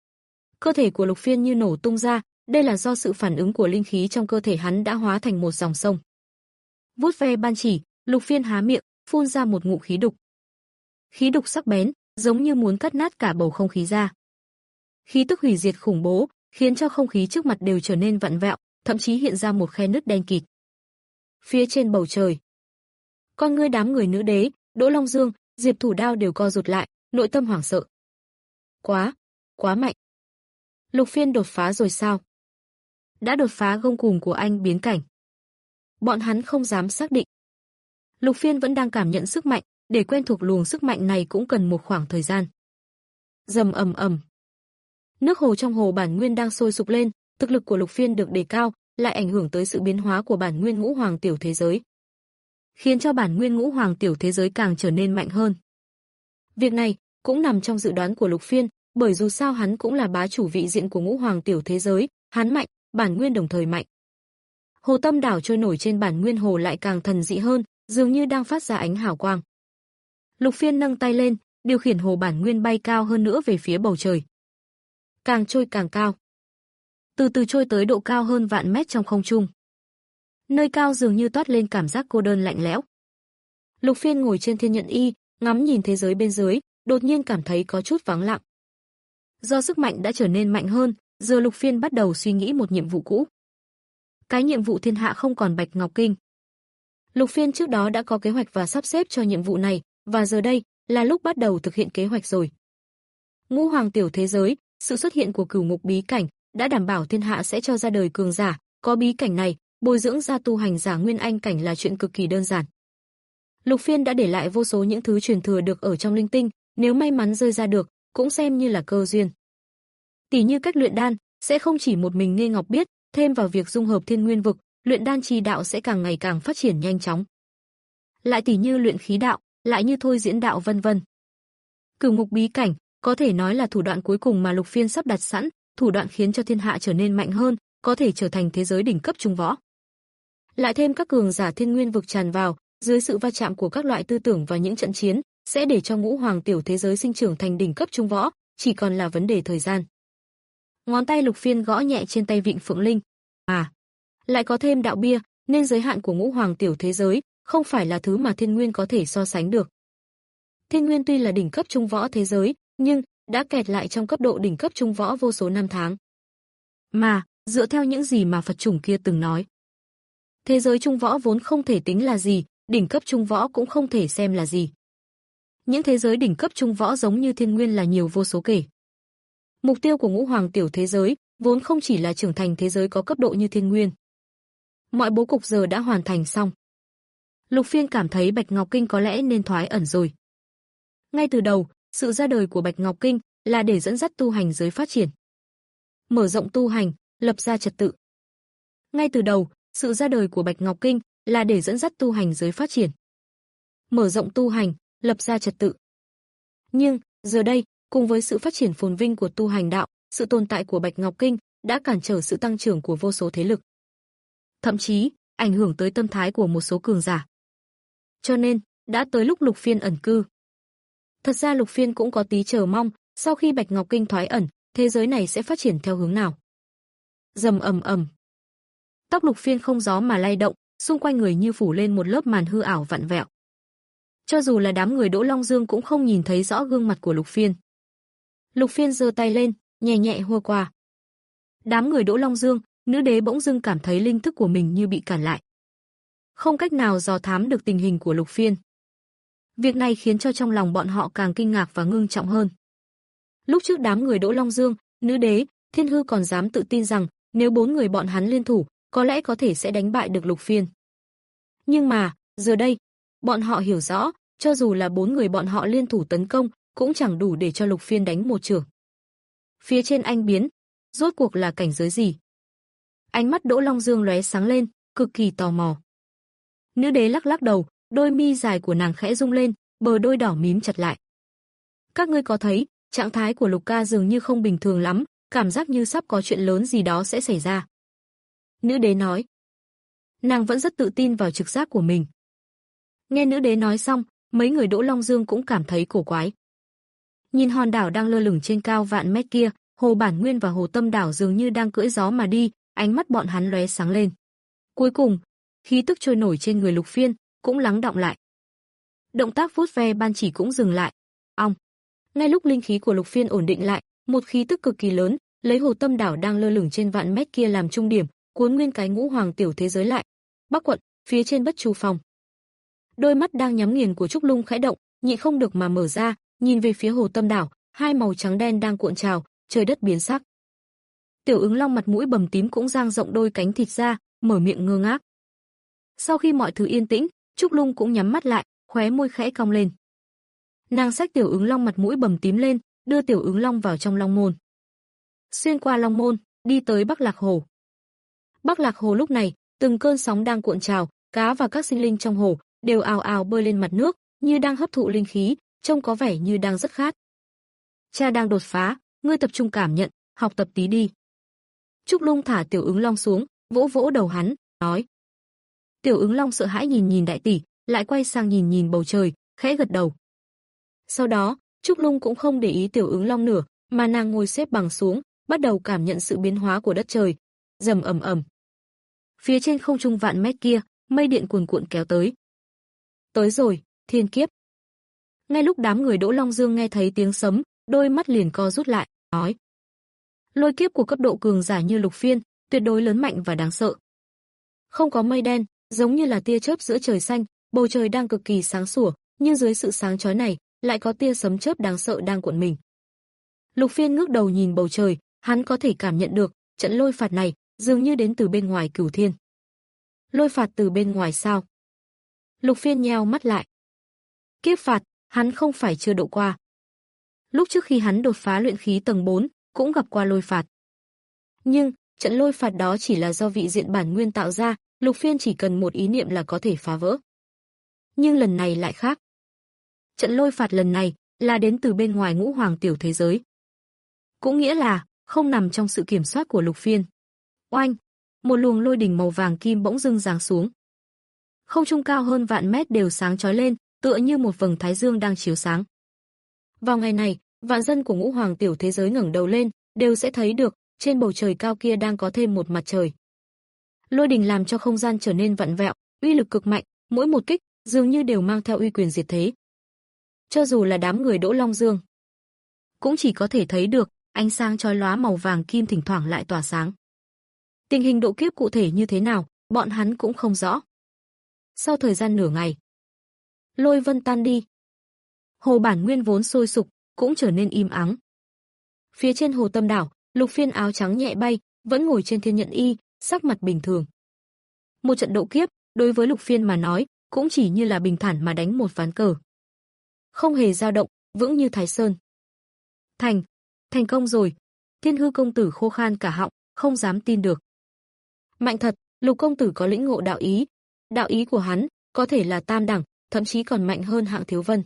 Cơ thể của Lục Phiên như nổ tung ra, đây là do sự phản ứng của linh khí trong cơ thể hắn đã hóa thành một dòng sông. Vuốt ve ban chỉ, Lục Phiên há miệng, phun ra một ngụm khí đục. Khí đục sắc bén, giống như muốn cắt nát cả bầu không khí ra. Khí tức hủy diệt khủng bố, khiến cho không khí trước mặt đều trở nên vặn vẹo, thậm chí hiện ra một khe nứt đen kịt. Phía trên bầu trời, con ngươi đám người nữ đế, Đỗ Long Dương, Diệp Thủ Đao đều co rụt lại, nội tâm hoảng sợ. Quá, quá mạnh. Lục Phiên đột phá rồi sao? Đã đột phá gông cùm của anh biến cảnh. Bọn hắn không dám xác định. Lục Phiên vẫn đang cảm nhận sức mạnh, để quen thuộc luồng sức mạnh này cũng cần một khoảng thời gian. Rầm ầm ầm. Nước hồ trong hồ bản nguyên đang sôi sục lên, thực lực của Lục Phiên được đề cao, lại ảnh hưởng tới sự biến hóa của bản nguyên ngũ hoàng tiểu thế giới, khiến cho bản nguyên ngũ hoàng tiểu thế giới càng trở nên mạnh hơn. Việc này cũng nằm trong dự đoán của Lục Phiên, bởi dù sao hắn cũng là bá chủ vị diện của ngũ hoàng tiểu thế giới, hắn mạnh, bản nguyên đồng thời mạnh. Hồ Tâm đảo trôi nổi trên bản nguyên hồ lại càng thần dị hơn, dường như đang phát ra ánh hào quang. Lục Phiên nâng tay lên, điều khiển hồ bản nguyên bay cao hơn nữa về phía bầu trời. Càng trôi càng cao. từ từ trôi tới độ cao hơn vạn mét trong không trung. Nơi cao dường như toát lên cảm giác cô đơn lạnh lẽo. Lục Phiên ngồi trên thiên nhận y, ngắm nhìn thế giới bên dưới, đột nhiên cảm thấy có chút vắng lặng. Do sức mạnh đã trở nên mạnh hơn, giờ Lục Phiên bắt đầu suy nghĩ một nhiệm vụ cũ. Cái nhiệm vụ thiên hạ không còn Bạch Ngọc Kinh. Lục Phiên trước đó đã có kế hoạch và sắp xếp cho nhiệm vụ này, và giờ đây là lúc bắt đầu thực hiện kế hoạch rồi. Ngũ Hoàng tiểu thế giới, sự xuất hiện của cửu ngục bí cảnh đã đảm bảo thiên hạ sẽ cho ra đời cường giả, có bí cảnh này, bồi dưỡng ra tu hành giả nguyên anh cảnh là chuyện cực kỳ đơn giản. Lục Phiên đã để lại vô số những thứ truyền thừa được ở trong linh tinh, nếu may mắn rơi ra được, cũng xem như là cơ duyên. Tỷ như cách luyện đan, sẽ không chỉ một mình Nghê Ngọc biết, thêm vào việc dung hợp thiên nguyên vực, luyện đan chi đạo sẽ càng ngày càng phát triển nhanh chóng. Lại tỷ như luyện khí đạo, lại như thôi diễn đạo vân vân. Cửu ngục bí cảnh, có thể nói là thủ đoạn cuối cùng mà Lục Phiên sắp đặt sẵn, thủ đoạn khiến cho thiên hạ trở nên mạnh hơn, có thể trở thành thế giới đỉnh cấp trung võ. Lại thêm các cường giả thiên nguyên vực tràn vào, dưới sự va chạm của các loại tư tưởng và những trận chiến, sẽ để cho ngũ hoàng tiểu thế giới sinh trưởng thành đỉnh cấp trung võ, chỉ còn là vấn đề thời gian. Ngón tay Lục Phiên gõ nhẹ trên tay vịnh Phượng Linh. À, lại có thêm đạo bia, nên giới hạn của ngũ hoàng tiểu thế giới không phải là thứ mà thiên nguyên có thể so sánh được. Thiên nguyên tuy là đỉnh cấp trung võ thế giới, nhưng đã kẹt lại trong cấp độ đỉnh cấp trung võ vô số năm tháng. Mà, dựa theo những gì mà Phật chủng kia từng nói, thế giới trung võ vốn không thể tính là gì, đỉnh cấp trung võ cũng không thể xem là gì. Những thế giới đỉnh cấp trung võ giống như thiên nguyên là nhiều vô số kể. Mục tiêu của ngũ hoàng tiểu thế giới vốn không chỉ là trưởng thành thế giới có cấp độ như thiên nguyên. Mọi bố cục giờ đã hoàn thành xong. Lục Phiên cảm thấy Bạch Ngọc Kinh có lẽ nên thoái ẩn rồi. Ngay từ đầu, sự ra đời của Bạch Ngọc Kinh là để dẫn dắt tu hành giới phát triển, mở rộng tu hành, lập ra trật tự. Ngay từ đầu, sự ra đời của Bạch Ngọc Kinh là để dẫn dắt tu hành giới phát triển, mở rộng tu hành, lập ra trật tự. Nhưng, giờ đây, cùng với sự phát triển phồn vinh của tu hành đạo, sự tồn tại của Bạch Ngọc Kinh đã cản trở sự tăng trưởng của vô số thế lực. Thậm chí, ảnh hưởng tới tâm thái của một số cường giả. Cho nên, đã tới lúc Lục Phiên ẩn cư. Thật ra Lục Phiên cũng có tí chờ mong, sau khi Bạch Ngọc Kinh thoái ẩn, thế giới này sẽ phát triển theo hướng nào. Rầm ầm ầm. Tóc Lục Phiên không gió mà lay động, xung quanh người như phủ lên một lớp màn hư ảo vặn vẹo. Cho dù là đám người Đỗ Long Dương cũng không nhìn thấy rõ gương mặt của Lục Phiên. Lục Phiên giơ tay lên, nhẹ nhẹ hua qua. Đám người Đỗ Long Dương, nữ đế bỗng dưng cảm thấy linh thức của mình như bị cản lại. Không cách nào dò thám được tình hình của Lục Phiên. Việc này khiến cho trong lòng bọn họ càng kinh ngạc và ngưng trọng hơn. Lúc trước đám người Đỗ Long Dương, nữ đế, Thiên Hư còn dám tự tin rằng nếu bốn người bọn hắn liên thủ, có lẽ có thể sẽ đánh bại được Lục Phiên. Nhưng mà, giờ đây, bọn họ hiểu rõ, cho dù là bốn người bọn họ liên thủ tấn công, cũng chẳng đủ để cho Lục Phiên đánh một chưởng. Phía trên anh biến, rốt cuộc là cảnh giới gì? Ánh mắt Đỗ Long Dương lóe sáng lên, cực kỳ tò mò. Nữ đế lắc lắc đầu, đôi mi dài của nàng khẽ rung lên, bờ đôi đỏ mím chặt lại. Các ngươi có thấy, trạng thái của Lục ca dường như không bình thường lắm, cảm giác như sắp có chuyện lớn gì đó sẽ xảy ra. Nữ đế nói. Nàng vẫn rất tự tin vào trực giác của mình. Nghe nữ đế nói xong, mấy người Đỗ Long Dương cũng cảm thấy cổ quái. Nhìn hòn đảo đang lơ lửng trên cao vạn mét kia, Hồ Bản Nguyên và Hồ Tâm Đảo dường như đang cưỡi gió mà đi, ánh mắt bọn hắn lóe sáng lên. Cuối cùng, khí tức trôi nổi trên người Lục Phiên cũng lắng đọng lại. Động tác vuốt ve ban chỉ cũng dừng lại. Ong. Ngay lúc linh khí của Lục Phiên ổn định lại, một khí tức cực kỳ lớn, lấy Hồ Tâm Đảo đang lơ lửng trên vạn mét kia làm trung điểm, cuốn nguyên cái ngũ hoàng tiểu thế giới lại. Bắc quận, phía trên Bất Chu Phong. Đôi mắt đang nhắm nghiền của Trúc Lung khẽ động, nhịn không được mà mở ra, nhìn về phía Hồ Tâm Đảo, hai màu trắng đen đang cuộn trào, trời đất biến sắc. Tiểu Ứng Long mặt mũi bầm tím cũng dang rộng đôi cánh thịt ra, mở miệng ngơ ngác. Sau khi mọi thứ yên tĩnh, Trúc Lung cũng nhắm mắt lại, khóe môi khẽ cong lên. Nàng xách Tiểu Ứng Long mặt mũi bầm tím lên, đưa Tiểu Ứng Long vào trong Long môn. Xuyên qua Long môn, đi tới Bắc Lạc Hồ. Bắc Lạc Hồ lúc này, từng cơn sóng đang cuộn trào, cá và các sinh linh trong hồ đều ào ào bơi lên mặt nước, như đang hấp thụ linh khí, trông có vẻ như đang rất khát. Cha đang đột phá, ngươi tập trung cảm nhận, học tập tí đi. Trúc Lung thả Tiểu Ứng Long xuống, vỗ vỗ đầu hắn, nói. Tiểu Ứng Long sợ hãi nhìn nhìn đại tỷ, lại quay sang nhìn nhìn bầu trời, khẽ gật đầu. Sau đó, Trúc Lung cũng không để ý Tiểu Ứng Long nữa, mà nàng ngồi xếp bằng xuống, bắt đầu cảm nhận sự biến hóa của đất trời. Rầm ầm ầm. Phía trên không trung vạn mét kia, mây điện cuồn cuộn kéo tới. Tới rồi, thiên kiếp. Ngay lúc đám người Đỗ Long Dương nghe thấy tiếng sấm, đôi mắt liền co rút lại, nói: lôi kiếp của cấp độ cường giả như Lục Phiên, tuyệt đối lớn mạnh và đáng sợ. Không có mây đen, giống như là tia chớp giữa trời xanh, bầu trời đang cực kỳ sáng sủa, nhưng dưới sự sáng chói này, lại có tia sấm chớp đáng sợ đang cuộn mình. Lục Phiên ngước đầu nhìn bầu trời, hắn có thể cảm nhận được, trận lôi phạt này dường như đến từ bên ngoài Cửu Thiên. Lôi phạt từ bên ngoài sao? Lục Phiên nheo mắt lại. Kiếp phạt, hắn không phải chưa độ qua. Lúc trước khi hắn đột phá luyện khí tầng bốn, cũng gặp qua lôi phạt. Nhưng, trận lôi phạt đó chỉ là do vị diện bản nguyên tạo ra, Lục Phiên chỉ cần một ý niệm là có thể phá vỡ. Nhưng lần này lại khác. Trận lôi phạt lần này là đến từ bên ngoài ngũ hoàng tiểu thế giới. Cũng nghĩa là không nằm trong sự kiểm soát của Lục Phiên. Oanh, một luồng lôi đỉnh màu vàng kim bỗng dưng giáng xuống. Không trung cao hơn vạn mét đều sáng chói lên, tựa như một vầng thái dương đang chiếu sáng. Vào ngày này, vạn dân của ngũ hoàng tiểu thế giới ngẩng đầu lên, đều sẽ thấy được, trên bầu trời cao kia đang có thêm một mặt trời. Lôi đỉnh làm cho không gian trở nên vặn vẹo, uy lực cực mạnh, mỗi một kích dường như đều mang theo uy quyền diệt thế. Cho dù là đám người Đỗ Long Dương, cũng chỉ có thể thấy được ánh sáng chói lóa màu vàng kim thỉnh thoảng lại tỏa sáng. Tình hình độ kiếp cụ thể như thế nào, bọn hắn cũng không rõ. Sau thời gian nửa ngày, lôi vân tan đi. Hồ bản nguyên vốn sôi sục, cũng trở nên im ắng. Phía trên hồ Tâm đảo, Lục Phiên áo trắng nhẹ bay, vẫn ngồi trên thiên nhận y, sắc mặt bình thường. Một trận độ kiếp, đối với Lục Phiên mà nói, cũng chỉ như là bình thản mà đánh một ván cờ. Không hề dao động, vững như Thái Sơn. Thành, thành công rồi. Thiên Hư công tử khô khan cả họng, không dám tin được. Mạnh thật, Lục công tử có lĩnh ngộ đạo ý. Đạo ý của hắn, có thể là tam đẳng, thậm chí còn mạnh hơn Hạng Thiếu Vân.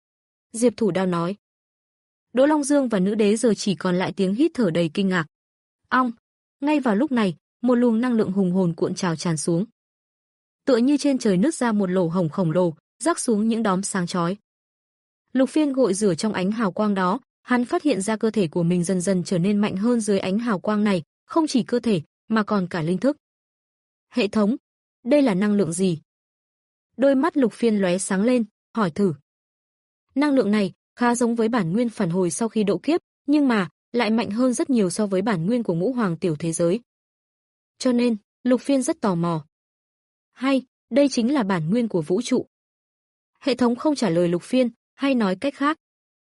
Diệp Thủ Đao nói. Đỗ Long Dương và nữ đế giờ chỉ còn lại tiếng hít thở đầy kinh ngạc. Ong, ngay vào lúc này, một luồng năng lượng hùng hồn cuộn trào tràn xuống. Tựa như trên trời nứt ra một lỗ hổng khổng lồ, rắc xuống những đốm sáng chói. Lục Phiên gội rửa trong ánh hào quang đó, hắn phát hiện ra cơ thể của mình dần dần trở nên mạnh hơn dưới ánh hào quang này, không chỉ cơ thể, mà còn cả linh thức. Hệ thống, đây là năng lượng gì? Đôi mắt Lục Phiên lóe sáng lên, hỏi thử. Năng lượng này khá giống với bản nguyên phản hồi sau khi độ kiếp, nhưng mà lại mạnh hơn rất nhiều so với bản nguyên của ngũ hoàng tiểu thế giới. Cho nên, Lục Phiên rất tò mò. Hay, đây chính là bản nguyên của vũ trụ. Hệ thống không trả lời Lục Phiên, hay nói cách khác.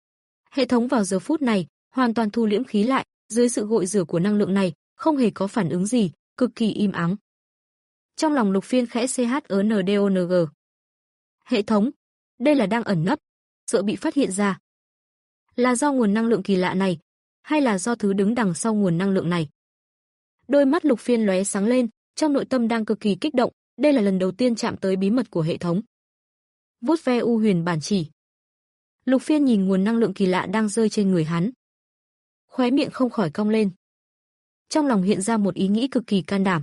Hệ thống vào giờ phút này, hoàn toàn thu liễm khí lại, dưới sự gội rửa của năng lượng này, không hề có phản ứng gì, cực kỳ im ắng. Trong lòng Lục Phiên khẽ xê hát ơ en đê o en giê. Hệ thống, đây là đang ẩn nấp, sợ bị phát hiện ra. Là do nguồn năng lượng kỳ lạ này, hay là do thứ đứng đằng sau nguồn năng lượng này? Đôi mắt Lục Phiên lóe sáng lên, trong nội tâm đang cực kỳ kích động, đây là lần đầu tiên chạm tới bí mật của hệ thống. Vuốt ve u huyền bản chỉ. Lục Phiên nhìn nguồn năng lượng kỳ lạ đang rơi trên người hắn. Khóe miệng không khỏi cong lên. Trong lòng hiện ra một ý nghĩ cực kỳ can đảm.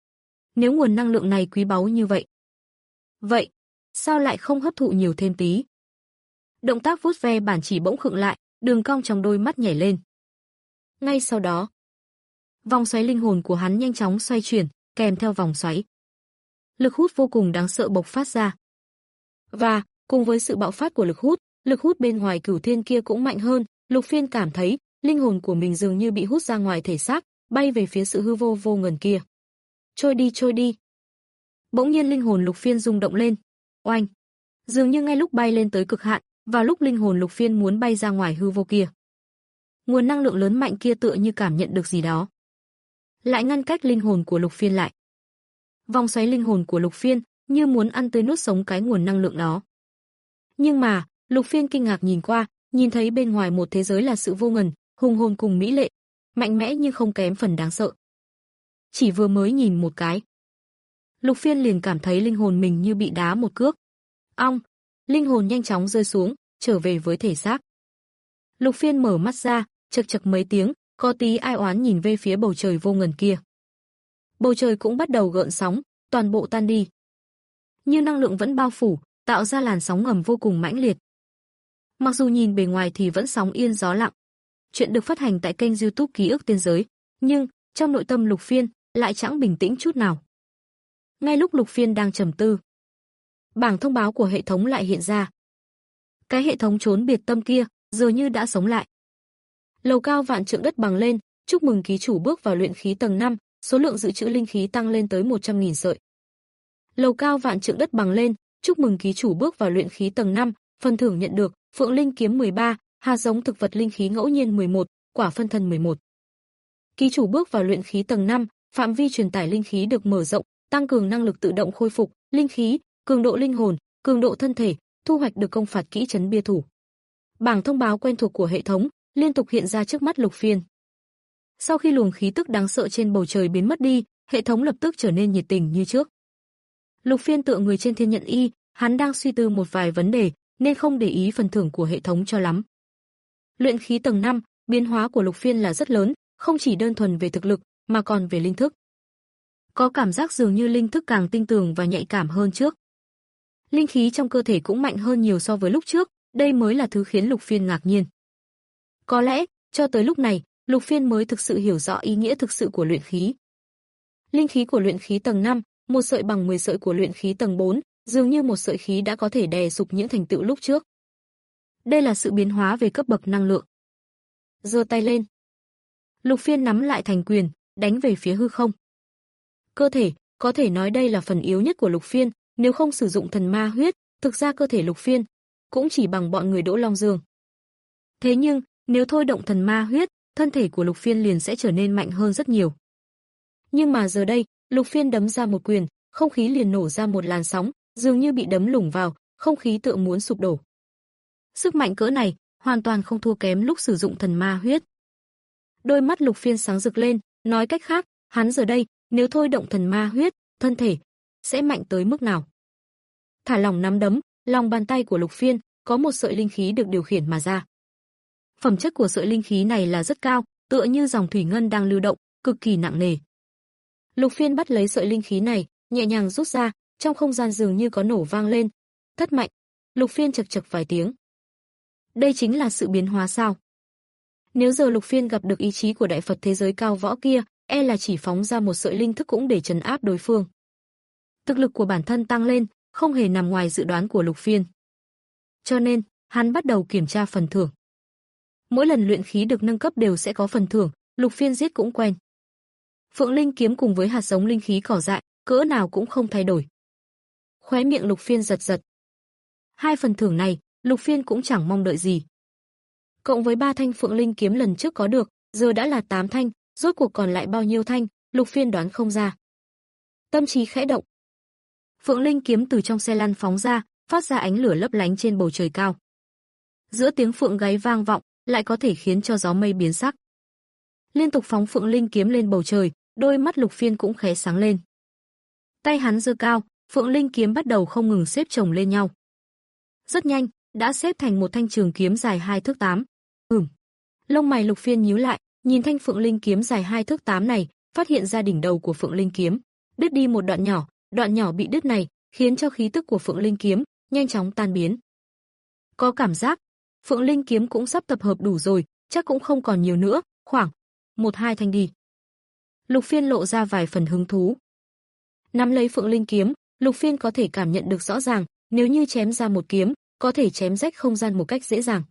Nếu nguồn năng lượng này quý báu như vậy, vậy, sao lại không hấp thụ nhiều thêm tí? Động tác vuốt ve bản chỉ bỗng khựng lại, đường cong trong đôi mắt nhảy lên. Ngay sau đó, vòng xoáy linh hồn của hắn nhanh chóng xoay chuyển, kèm theo vòng xoáy. Lực hút vô cùng đáng sợ bộc phát ra. Và, cùng với sự bạo phát của lực hút, lực hút bên ngoài Cửu Thiên kia cũng mạnh hơn, Lục Phiên cảm thấy, linh hồn của mình dường như bị hút ra ngoài thể xác, bay về phía sự hư vô vô ngần kia. Trôi đi trôi đi. Bỗng nhiên linh hồn Lục Phiên rung động lên. Oanh! Dường như ngay lúc bay lên tới cực hạn, vào lúc linh hồn Lục Phiên muốn bay ra ngoài hư vô kia. Nguồn năng lượng lớn mạnh kia tựa như cảm nhận được gì đó, lại ngăn cách linh hồn của Lục Phiên lại. Vòng xoáy linh hồn của Lục Phiên như muốn ăn tươi nuốt sống cái nguồn năng lượng đó. Nhưng mà, Lục Phiên kinh ngạc nhìn qua, nhìn thấy bên ngoài một thế giới là sự vô ngần, hùng hồn cùng mỹ lệ, mạnh mẽ nhưng không kém phần đáng sợ. Chỉ vừa mới nhìn một cái, Lục Phiên liền cảm thấy linh hồn mình như bị đá một cước. Ong, linh hồn nhanh chóng rơi xuống, trở về với thể xác. Lục Phiên mở mắt ra, chật chật mấy tiếng, có tí ai oán nhìn về phía bầu trời vô ngần kia. Bầu trời cũng bắt đầu gợn sóng, toàn bộ tan đi. Như năng lượng vẫn bao phủ, tạo ra làn sóng ngầm vô cùng mãnh liệt. Mặc dù nhìn bề ngoài thì vẫn sóng yên gió lặng, Chuyện được phát hành tại kênh YouTube Ký ức Tiên giới, nhưng trong nội tâm Lục Phiên lại chẳng bình tĩnh chút nào. Ngay lúc Lục Phiên đang trầm tư, bảng thông báo của hệ thống lại hiện ra. Cái hệ thống trốn biệt tâm kia giờ như đã sống lại. Lầu cao vạn trượng đất bằng lên, chúc mừng ký chủ bước vào luyện khí tầng năm, số lượng dự trữ linh khí tăng lên tới một trăm nghìn sợi. Lầu cao vạn trượng đất bằng lên, chúc mừng ký chủ bước vào luyện khí tầng năm, phần thưởng nhận được: Phượng linh kiếm mười ba, hạt giống thực vật linh khí ngẫu nhiên mười một, quả phân thân mười một. Ký chủ bước vào luyện khí tầng năm, phạm vi truyền tải linh khí được mở rộng, tăng cường năng lực tự động khôi phục linh khí, cường độ linh hồn, cường độ thân thể, thu hoạch được công phạt kỹ trấn bia thủ. Bảng thông báo quen thuộc của hệ thống liên tục hiện ra trước mắt Lục Phiên. Sau khi luồng khí tức đáng sợ trên bầu trời biến mất đi, hệ thống lập tức trở nên nhiệt tình như trước. Lục Phiên tựa người trên thiên nhận y, hắn đang suy tư một vài vấn đề nên không để ý phần thưởng của hệ thống cho lắm. Luyện khí tầng năm, biến hóa của Lục Phiên là rất lớn, không chỉ đơn thuần về thực lực mà còn về linh thức. Có cảm giác dường như linh thức càng tinh tường và nhạy cảm hơn trước. Linh khí trong cơ thể cũng mạnh hơn nhiều so với lúc trước, đây mới là thứ khiến Lục Phiên ngạc nhiên. Có lẽ, cho tới lúc này, Lục Phiên mới thực sự hiểu rõ ý nghĩa thực sự của luyện khí. Linh khí của luyện khí tầng năm, một sợi bằng mười sợi của luyện khí tầng bốn, dường như một sợi khí đã có thể đè sụp những thành tựu lúc trước. Đây là sự biến hóa về cấp bậc năng lượng. Giơ tay lên. Lục Phiên nắm lại thành quyền, đánh về phía hư không. Cơ thể, có thể nói đây là phần yếu nhất của Lục Phiên, nếu không sử dụng thần ma huyết, thực ra cơ thể Lục Phiên cũng chỉ bằng bọn người Đỗ Long Dương. Thế nhưng, nếu thôi động thần ma huyết, thân thể của Lục Phiên liền sẽ trở nên mạnh hơn rất nhiều. Nhưng mà giờ đây, Lục Phiên đấm ra một quyền, không khí liền nổ ra một làn sóng, dường như bị đấm lủng vào, không khí tựa muốn sụp đổ. Sức mạnh cỡ này, hoàn toàn không thua kém lúc sử dụng thần ma huyết. Đôi mắt Lục Phiên sáng rực lên, nói cách khác, hắn giờ đây, nếu thôi động thần ma huyết, thân thể sẽ mạnh tới mức nào? Thả lỏng nắm đấm, lòng bàn tay của Lục Phiên có một sợi linh khí được điều khiển mà ra. Phẩm chất của sợi linh khí này là rất cao, tựa như dòng thủy ngân đang lưu động, cực kỳ nặng nề. Lục Phiên bắt lấy sợi linh khí này, nhẹ nhàng rút ra, trong không gian dường như có nổ vang lên. Thất mạnh. Lục Phiên chậc chậc vài tiếng. Đây chính là sự biến hóa sao? Nếu giờ Lục Phiên gặp được ý chí của đại Phật thế giới cao võ kia, e là chỉ phóng ra một sợi linh thức cũng để trấn áp đối phương. Thực lực của bản thân tăng lên, không hề nằm ngoài dự đoán của Lục Phiên. Cho nên, hắn bắt đầu kiểm tra phần thưởng. Mỗi lần luyện khí được nâng cấp đều sẽ có phần thưởng, Lục Phiên giết cũng quen. Phượng linh kiếm cùng với hạt giống linh khí cỏ dại, cỡ nào cũng không thay đổi. Khóe miệng Lục Phiên giật giật. Hai phần thưởng này, Lục Phiên cũng chẳng mong đợi gì. Cộng với ba thanh Phượng linh kiếm lần trước có được, giờ đã là tám thanh, rốt cuộc còn lại bao nhiêu thanh, Lục Phiên đoán không ra. Tâm trí khẽ động. Phượng linh kiếm từ trong xe lăn phóng ra, phát ra ánh lửa lấp lánh trên bầu trời cao. Giữa tiếng phượng gáy vang vọng, lại có thể khiến cho gió mây biến sắc. Liên tục phóng Phượng linh kiếm lên bầu trời, đôi mắt Lục Phiên cũng khẽ sáng lên. Tay hắn giơ cao, Phượng linh kiếm bắt đầu không ngừng xếp chồng lên nhau. Rất nhanh, đã xếp thành một thanh trường kiếm dài hai thước tám. Ừm. Lông mày Lục Phiên nhíu lại, nhìn thanh Phượng linh kiếm dài hai thước tám này, phát hiện ra đỉnh đầu của Phượng linh kiếm đứt đi một đoạn nhỏ, đoạn nhỏ bị đứt này khiến cho khí tức của Phượng linh kiếm nhanh chóng tan biến. Có cảm giác, Phượng linh kiếm cũng sắp tập hợp đủ rồi, chắc cũng không còn nhiều nữa, khoảng một hai thanh đi. Lục Phiên lộ ra vài phần hứng thú. Nắm lấy Phượng linh kiếm, Lục Phiên có thể cảm nhận được rõ ràng, nếu như chém ra một kiếm, có thể chém rách không gian một cách dễ dàng.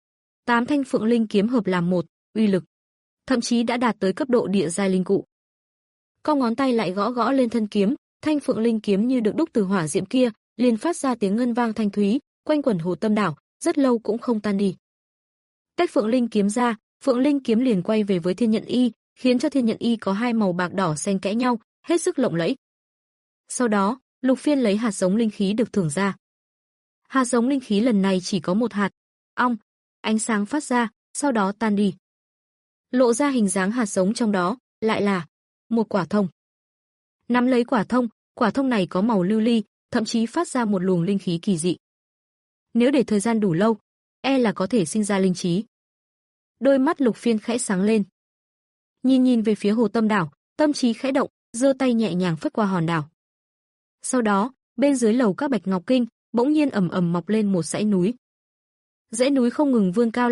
Tám thanh Phượng linh kiếm hợp làm một, uy lực thậm chí đã đạt tới cấp độ địa giai linh cụ. Cong ngón tay lại gõ gõ lên thân kiếm, thanh Phượng linh kiếm như được đúc từ hỏa diệm kia, liền phát ra tiếng ngân vang thanh thúy, quanh quẩn hồ tâm đảo, rất lâu cũng không tan đi. Tách Phượng linh kiếm ra, Phượng linh kiếm liền quay về với Thiên Nhận Y, khiến cho Thiên Nhận Y có hai màu bạc đỏ xen kẽ nhau, hết sức lộng lẫy. Sau đó, Lục Phiên lấy hạt giống linh khí được thưởng ra. Hạt giống linh khí lần này chỉ có một hạt. Ong, ánh sáng phát ra, sau đó tan đi. Lộ ra hình dáng hạt giống trong đó, lại là một quả thông. Nắm lấy quả thông, quả thông này có màu lưu ly, thậm chí phát ra một luồng linh khí kỳ dị. Nếu để thời gian đủ lâu, e là có thể sinh ra linh trí. Đôi mắt Lục Phiên khẽ sáng lên. Nhìn nhìn về phía hồ tâm đảo, tâm trí khẽ động, giơ tay nhẹ nhàng phất qua hòn đảo. Sau đó, bên dưới lầu các Bạch Ngọc Kinh, bỗng nhiên ầm ầm mọc lên một dãy núi. Dãy núi không ngừng vươn cao lên,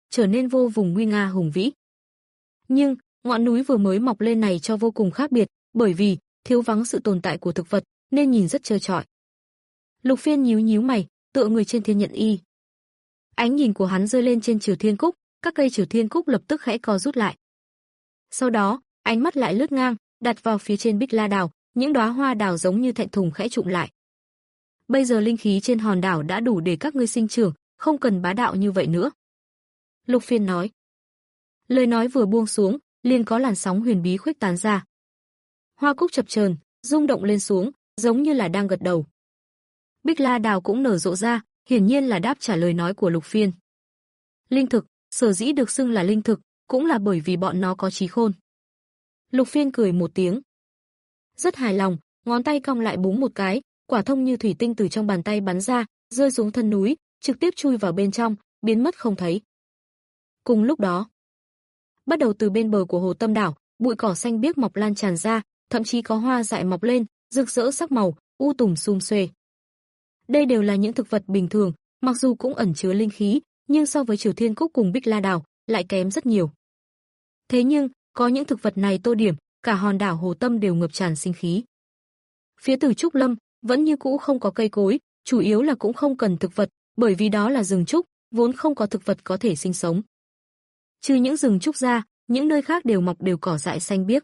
trở nên vô vùng nguy nga hùng vĩ. Nhưng, ngọn núi vừa mới mọc lên này cho vô cùng khác biệt, bởi vì thiếu vắng sự tồn tại của thực vật, nên nhìn rất trơ trọi. Lục Phiên nhíu nhíu mày, tựa người trên thiên nhận y. Ánh nhìn của hắn rơi lên trên Triều Thiên Cúc, các cây Triều Thiên Cúc lập tức khẽ co rút lại. Sau đó, ánh mắt lại lướt ngang, đặt vào phía trên Bích La Đào, những đóa hoa đào giống như thẹn thùng khẽ chụm lại. Bây giờ linh khí trên hòn đảo đã đủ để các ngươi sinh trưởng, không cần bá đạo như vậy nữa. Lục Phiên nói. Lời nói vừa buông xuống, liền có làn sóng huyền bí khuếch tán ra. Hoa cúc chập chờn, rung động lên xuống, giống như là đang gật đầu. Bích La Đào cũng nở rộ ra, hiển nhiên là đáp trả lời nói của Lục Phiên. Linh thực, sở dĩ được xưng là linh thực, cũng là bởi vì bọn nó có trí khôn. Lục Phiên cười một tiếng. Rất hài lòng, ngón tay cong lại búng một cái, quả thông như thủy tinh từ trong bàn tay bắn ra, rơi xuống thân núi, trực tiếp chui vào bên trong, biến mất không thấy. Cùng lúc đó, bắt đầu từ bên bờ của Hồ Tâm đảo, bụi cỏ xanh biếc mọc lan tràn ra, thậm chí có hoa dại mọc lên, rực rỡ sắc màu, u tùng sum xuê. Đây đều là những thực vật bình thường, mặc dù cũng ẩn chứa linh khí, nhưng so với Triều Thiên Cúc cùng Bích La Đào, lại kém rất nhiều. Thế nhưng, có những thực vật này tô điểm, cả hòn đảo Hồ Tâm đều ngập tràn sinh khí. Phía Tử Trúc Lâm vẫn như cũ không có cây cối, chủ yếu là cũng không cần thực vật, bởi vì đó là rừng trúc, vốn không có thực vật có thể sinh sống. Trừ những rừng trúc ra, những nơi khác đều mọc đều cỏ dại xanh biếc.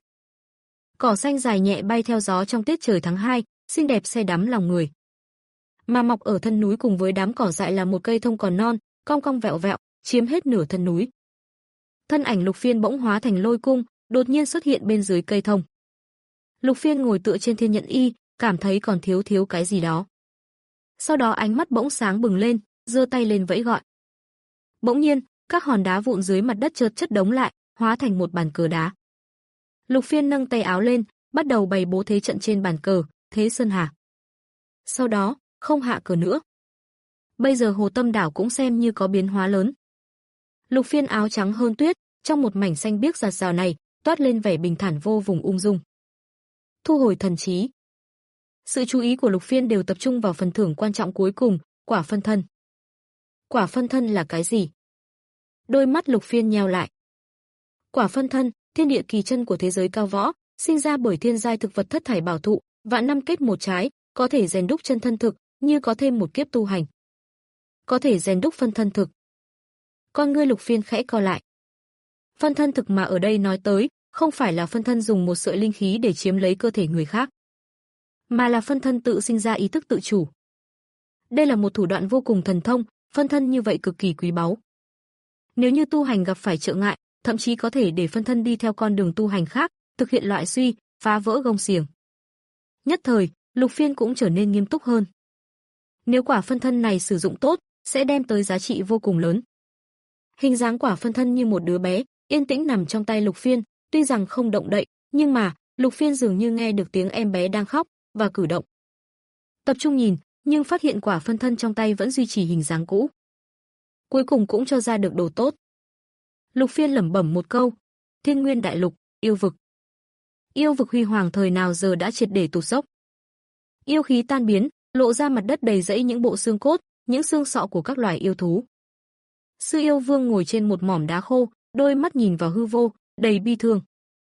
Cỏ xanh dài nhẹ bay theo gió trong tiết trời tháng hai, xinh đẹp say đắm lòng người. Mà mọc ở thân núi cùng với đám cỏ dại là một cây thông còn non, cong cong vẹo vẹo, chiếm hết nửa thân núi. Thân ảnh Lục Phiên bỗng hóa thành lôi cung, đột nhiên xuất hiện bên dưới cây thông. Lục Phiên ngồi tựa trên thiên nhận y, cảm thấy còn thiếu thiếu cái gì đó. Sau đó ánh mắt bỗng sáng bừng lên, giơ tay lên vẫy gọi. Bỗng nhiên, các hòn đá vụn dưới mặt đất chợt chất đống lại, hóa thành một bàn cờ đá. Lục Phiên nâng tay áo lên, bắt đầu bày bố thế trận trên bàn cờ, thế sơn hà. Sau đó, không hạ cờ nữa. Bây giờ Hồ Tâm đảo cũng xem như có biến hóa lớn. Lục Phiên áo trắng hơn tuyết, trong một mảnh xanh biếc rạt rào này, toát lên vẻ bình thản vô vùng ung dung. Thu hồi thần trí. Sự chú ý của Lục Phiên đều tập trung vào phần thưởng quan trọng cuối cùng, quả phân thân. Quả phân thân là cái gì? Đôi mắt Lục Phiên nheo lại. Quả phân thân, thiên địa kỳ chân của thế giới cao võ, sinh ra bởi thiên giai thực vật thất thải bảo thụ, vạn năm kết một trái, có thể rèn đúc chân thân thực, như có thêm một kiếp tu hành. Có thể rèn đúc phân thân thực. Con ngươi Lục Phiên khẽ co lại. Phân thân thực mà ở đây nói tới, không phải là phân thân dùng một sợi linh khí để chiếm lấy cơ thể người khác, mà là phân thân tự sinh ra ý thức tự chủ. Đây là một thủ đoạn vô cùng thần thông, phân thân như vậy cực kỳ quý báu. Nếu như tu hành gặp phải trở ngại, thậm chí có thể để phân thân đi theo con đường tu hành khác, thực hiện loại suy, phá vỡ gông xiềng. Nhất thời, Lục Phiên cũng trở nên nghiêm túc hơn. Nếu quả phân thân này sử dụng tốt, sẽ đem tới giá trị vô cùng lớn. Hình dáng quả phân thân như một đứa bé, yên tĩnh nằm trong tay Lục Phiên, tuy rằng không động đậy, nhưng mà Lục Phiên dường như nghe được tiếng em bé đang khóc và cử động. Tập trung nhìn, nhưng phát hiện quả phân thân trong tay vẫn duy trì hình dáng cũ. Cuối cùng cũng cho ra được đồ tốt. Lục Phiên lẩm bẩm một câu, Thiên Nguyên Đại Lục, yêu vực. Yêu vực huy hoàng thời nào giờ đã triệt để tụt dốc. Yêu khí tan biến, lộ ra mặt đất đầy rẫy những bộ xương cốt, những xương sọ của các loài yêu thú. Sư Yêu Vương ngồi trên một mỏm đá khô, đôi mắt nhìn vào hư vô, đầy bi thương.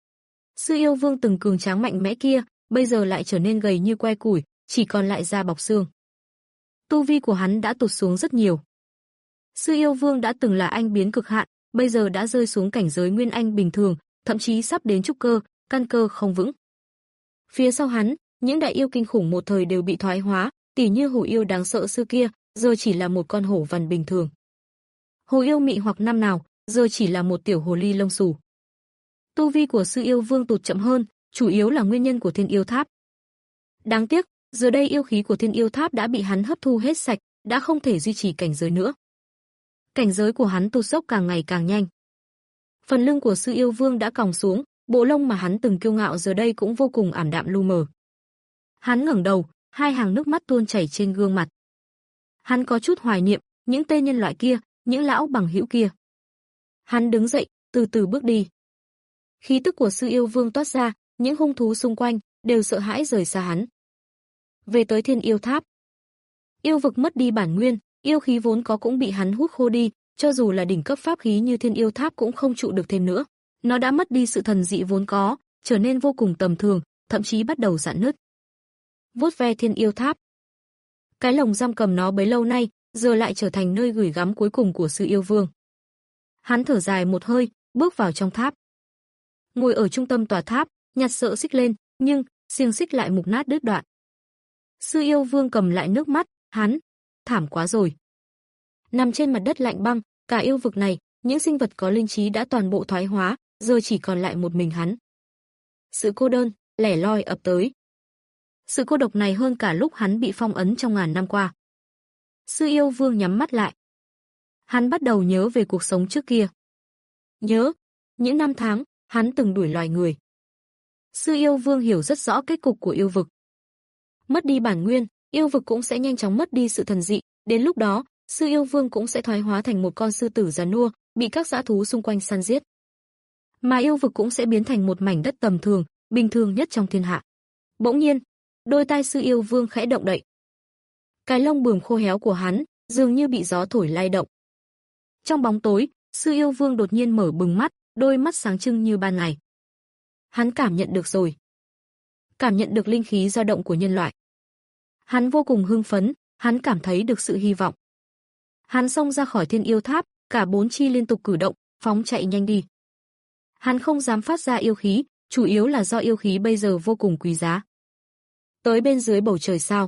Sư Yêu Vương từng cường tráng mạnh mẽ kia, bây giờ lại trở nên gầy như que củi, chỉ còn lại da bọc xương. Tu vi của hắn đã tụt xuống rất nhiều. Sư Yêu Vương đã từng là anh biến cực hạn, bây giờ đã rơi xuống cảnh giới nguyên anh bình thường, thậm chí sắp đến trúc cơ, căn cơ không vững. Phía sau hắn, những đại yêu kinh khủng một thời đều bị thoái hóa, tỉ như hổ yêu đáng sợ xưa kia, giờ chỉ là một con hổ vằn bình thường. Hồ yêu mị hoặc năm nào, giờ chỉ là một tiểu hồ ly lông xù. Tu vi của Sư Yêu Vương tụt chậm hơn, chủ yếu là nguyên nhân của Thiên Yêu Tháp. Đáng tiếc, giờ đây yêu khí của Thiên Yêu Tháp đã bị hắn hấp thu hết sạch, đã không thể duy trì cảnh giới nữa. Cảnh giới của hắn tụt dốc càng ngày càng nhanh. Phần lưng của Sư Yêu Vương đã còng xuống, bộ lông mà hắn từng kiêu ngạo giờ đây cũng vô cùng ảm đạm lu mờ. Hắn ngẩng đầu, hai hàng nước mắt tuôn chảy trên gương mặt. Hắn có chút hoài niệm những tên nhân loại kia, những lão bằng hữu kia. Hắn đứng dậy, từ từ bước đi. Khí tức của Sư Yêu Vương toát ra, những hung thú xung quanh đều sợ hãi rời xa hắn. Về tới Thiên Yêu Tháp, yêu vực mất đi bản nguyên, yêu khí vốn có cũng bị hắn hút khô đi, cho dù là đỉnh cấp pháp khí như Thiên Yêu Tháp cũng không trụ được thêm nữa. Nó đã mất đi sự thần dị vốn có, trở nên vô cùng tầm thường, thậm chí bắt đầu rạn nứt. Vuốt ve Thiên Yêu Tháp. Cái lồng giam cầm nó bấy lâu nay, giờ lại trở thành nơi gửi gắm cuối cùng của Sư Yêu Vương. Hắn thở dài một hơi, bước vào trong tháp. Ngồi ở trung tâm tòa tháp, nhặt sợi xích lên, nhưng xiềng xích lại mục nát đứt đoạn. Sư Yêu Vương cầm lại nước mắt, hắn, thảm quá rồi. Nằm trên mặt đất lạnh băng, cả yêu vực này, những sinh vật có linh trí đã toàn bộ thoái hóa, giờ chỉ còn lại một mình hắn. Sự cô đơn, lẻ loi ập tới. Sự cô độc này hơn cả lúc hắn bị phong ấn trong ngàn năm qua. Sư Yêu Vương nhắm mắt lại. Hắn bắt đầu nhớ về cuộc sống trước kia. Nhớ, những năm tháng, hắn từng đuổi loài người. Sư Yêu Vương hiểu rất rõ kết cục của yêu vực. Mất đi bản nguyên, yêu vực cũng sẽ nhanh chóng mất đi sự thần dị, đến lúc đó, Sư Yêu Vương cũng sẽ thoái hóa thành một con sư tử già nua, bị các dã thú xung quanh săn giết. Mà yêu vực cũng sẽ biến thành một mảnh đất tầm thường, bình thường nhất trong thiên hạ. Bỗng nhiên, đôi tai Sư Yêu Vương khẽ động đậy. Cái lông bườm khô héo của hắn dường như bị gió thổi lay động. Trong bóng tối, Sư Yêu Vương đột nhiên mở bừng mắt, đôi mắt sáng trưng như ban ngày. Hắn cảm nhận được rồi. Cảm nhận được linh khí dao động của nhân loại. Hắn vô cùng hưng phấn, hắn cảm thấy được sự hy vọng. Hắn xông ra khỏi Thiên Yêu Tháp, cả bốn chi liên tục cử động, phóng chạy nhanh đi. Hắn không dám phát ra yêu khí, chủ yếu là do yêu khí bây giờ vô cùng quý giá. Tới bên dưới bầu trời sao?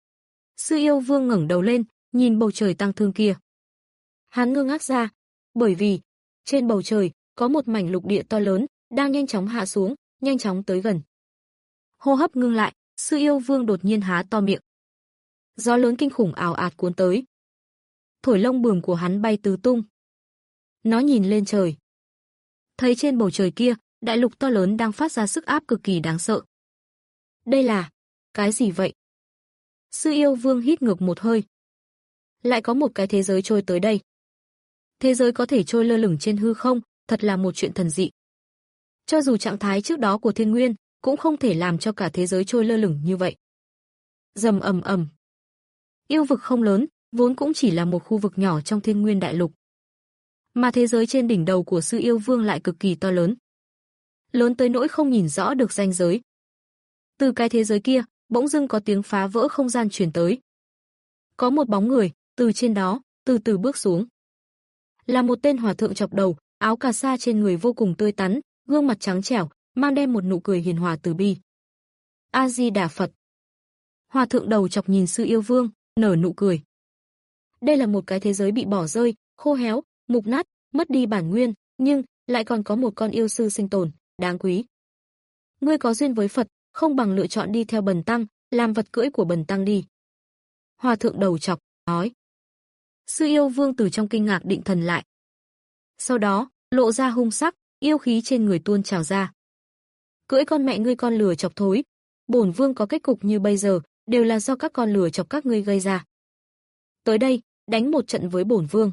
Sư Yêu Vương ngẩng đầu lên, nhìn bầu trời tăng thương kia. Hắn ngơ ngác ra, bởi vì trên bầu trời có một mảnh lục địa to lớn đang nhanh chóng hạ xuống, nhanh chóng tới gần. Hô hấp ngưng lại, Sư Yêu Vương đột nhiên há to miệng. Gió lớn kinh khủng ào ạt cuốn tới. Thổi lông bườm của hắn bay tứ tung. Nó nhìn lên trời. Thấy trên bầu trời kia, đại lục to lớn đang phát ra sức áp cực kỳ đáng sợ. Đây là cái gì vậy? Sư Yêu Vương hít ngược một hơi. Lại có một cái thế giới trôi tới đây. Thế giới có thể trôi lơ lửng trên hư không, thật là một chuyện thần dị. Cho dù trạng thái trước đó của Thiên Nguyên, cũng không thể làm cho cả thế giới trôi lơ lửng như vậy. Rầm ầm ầm. Yêu vực không lớn, vốn cũng chỉ là một khu vực nhỏ trong Thiên Nguyên đại lục. Mà thế giới trên đỉnh đầu của Sư Yêu Vương lại cực kỳ to lớn. Lớn tới nỗi không nhìn rõ được ranh giới. Từ cái thế giới kia, bỗng dưng có tiếng phá vỡ không gian truyền tới. Có một bóng người, từ trên đó, từ từ bước xuống. Là một tên hòa thượng chọc đầu, áo cà sa trên người vô cùng tươi tắn, gương mặt trắng trẻo, mang đem một nụ cười hiền hòa từ bi. A Di Đà Phật. Hòa thượng đầu chọc nhìn Sư Yêu Vương, nở nụ cười. Đây là một cái thế giới bị bỏ rơi, khô héo, mục nát, mất đi bản nguyên, nhưng lại còn có một con yêu sư sinh tồn, đáng quý. Ngươi có duyên với Phật, không bằng lựa chọn đi theo Bần Tăng, làm vật cưỡi của Bần Tăng đi. Hòa thượng đầu chọc nói. Sư Yêu Vương từ trong kinh ngạc định thần lại. Sau đó, lộ ra hung sắc, yêu khí trên người tuôn trào ra. Cưỡi con mẹ ngươi, con lừa chọc thối. Bổn vương có kết cục như bây giờ, đều là do các con lừa chọc các ngươi gây ra. Tới đây, đánh một trận với bổn vương.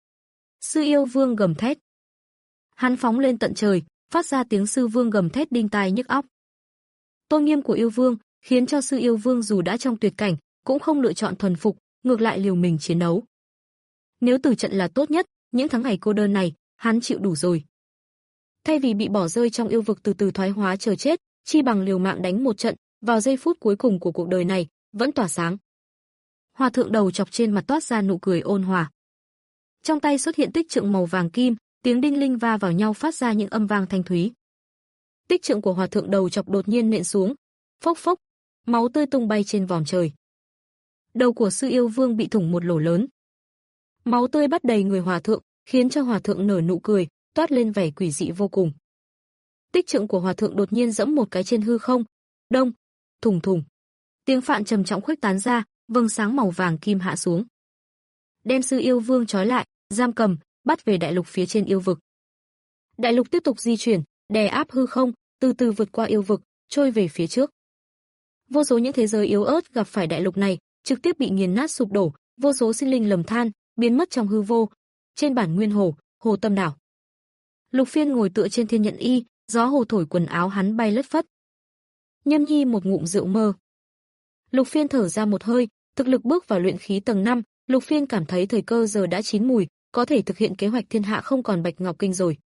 Sư Yêu Vương gầm thét. Hắn phóng lên tận trời, phát ra tiếng sư vương gầm thét đinh tai nhức óc. Tôn nghiêm của yêu vương khiến cho Sư Yêu Vương dù đã trong tuyệt cảnh, cũng không lựa chọn thuần phục, ngược lại liều mình chiến đấu. Nếu tử trận là tốt nhất, những tháng ngày cô đơn này, hắn chịu đủ rồi. Thay vì bị bỏ rơi trong yêu vực từ từ thoái hóa chờ chết, chi bằng liều mạng đánh một trận, vào giây phút cuối cùng của cuộc đời này, vẫn tỏa sáng. Hòa thượng đầu chọc trên mặt toát ra nụ cười ôn hòa. Trong tay xuất hiện tích trượng màu vàng kim, tiếng đinh linh va vào nhau phát ra những âm vang thanh thúy. Tích trượng của hòa thượng đầu chọc đột nhiên nện xuống, phốc phốc, máu tươi tung bay trên vòm trời. Đầu của Sư Yêu Vương bị thủng một lỗ lớn. Máu tươi bắt đầy người hòa thượng, khiến cho hòa thượng nở nụ cười, toát lên vẻ quỷ dị vô cùng. Tích trượng của hòa thượng đột nhiên giẫm một cái trên hư không, đông, thùng thùng. Tiếng phạn trầm trọng khuếch tán ra, vầng sáng màu vàng kim hạ xuống. Đem Sư Yêu Vương trói lại, giam cầm, bắt về đại lục phía trên yêu vực. Đại lục tiếp tục di chuyển, đè áp hư không, từ từ vượt qua yêu vực, trôi về phía trước. Vô số những thế giới yếu ớt gặp phải đại lục này, trực tiếp bị nghiền nát sụp đổ, vô số sinh linh lầm than, biến mất trong hư vô. Trên bản nguyên hồ, hồ tâm đảo. Lục Phiên ngồi tựa trên thiên nhận y, gió hồ thổi quần áo hắn bay lất phất. Nhâm nhi một ngụm rượu mơ. Lục Phiên thở ra một hơi, thực lực bước vào luyện khí tầng năm, Lục Phiên cảm thấy thời cơ giờ đã chín mùi, có thể thực hiện kế hoạch thiên hạ không còn Bạch Ngọc Kinh rồi.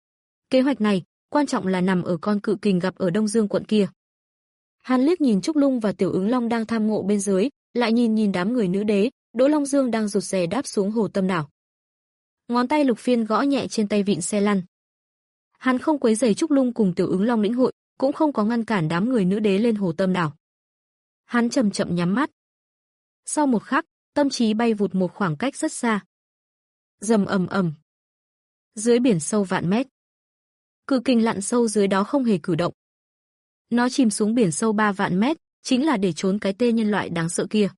Kế hoạch này, quan trọng là nằm ở con cự kình gặp ở Đông Dương quận kia. Hắn liếc nhìn Trúc Lung và Tiểu Ứng Long đang tham ngộ bên dưới, lại nhìn nhìn đám người nữ đế, Đỗ Long Dương đang rụt rè đáp xuống hồ tâm đảo. Ngón tay Lục Phiên gõ nhẹ trên tay vịn xe lăn. Hắn không quấy rầy Trúc Lung cùng Tiểu Ứng Long lĩnh hội, cũng không có ngăn cản đám người nữ đế lên hồ tâm đảo. Hắn chậm chậm nhắm mắt. Sau một khắc, tâm trí bay vụt một khoảng cách rất xa. Rầm ầm ầm. Dưới biển sâu vạn mét, cự kình lặn sâu dưới đó không hề cử động. Nó chìm xuống biển sâu ba vạn mét, chính là để trốn cái tên nhân loại đáng sợ kia.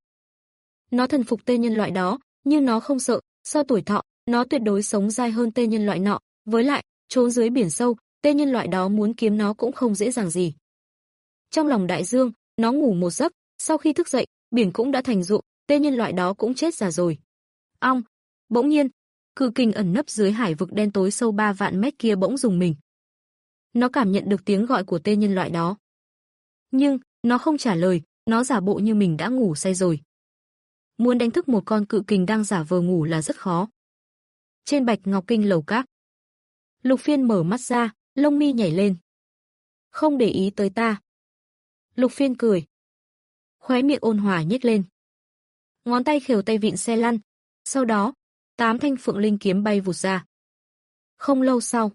Nó thần phục tên nhân loại đó, nhưng nó không sợ, so tuổi thọ, nó tuyệt đối sống dai hơn tên nhân loại nọ, với lại, trốn dưới biển sâu, tên nhân loại đó muốn kiếm nó cũng không dễ dàng gì. Trong lòng đại dương, nó ngủ một giấc, sau khi thức dậy, biển cũng đã thành ruộng, tên nhân loại đó cũng chết già rồi. Ong, bỗng nhiên, cự kình ẩn nấp dưới hải vực đen tối sâu ba vạn mét kia bỗng rùng mình. Nó cảm nhận được tiếng gọi của tên nhân loại đó. Nhưng, nó không trả lời, nó giả bộ như mình đã ngủ say rồi. Muốn đánh thức một con cự kình đang giả vờ ngủ là rất khó. Trên Bạch Ngọc Kinh lầu các, Lục Phiên mở mắt ra, lông mi nhảy lên. Không để ý tới ta. Lục Phiên cười. Khóe miệng ôn hòa nhếch lên. Ngón tay khều tay vịn xe lăn. Sau đó, tám thanh phượng linh kiếm bay vụt ra. Không lâu sau,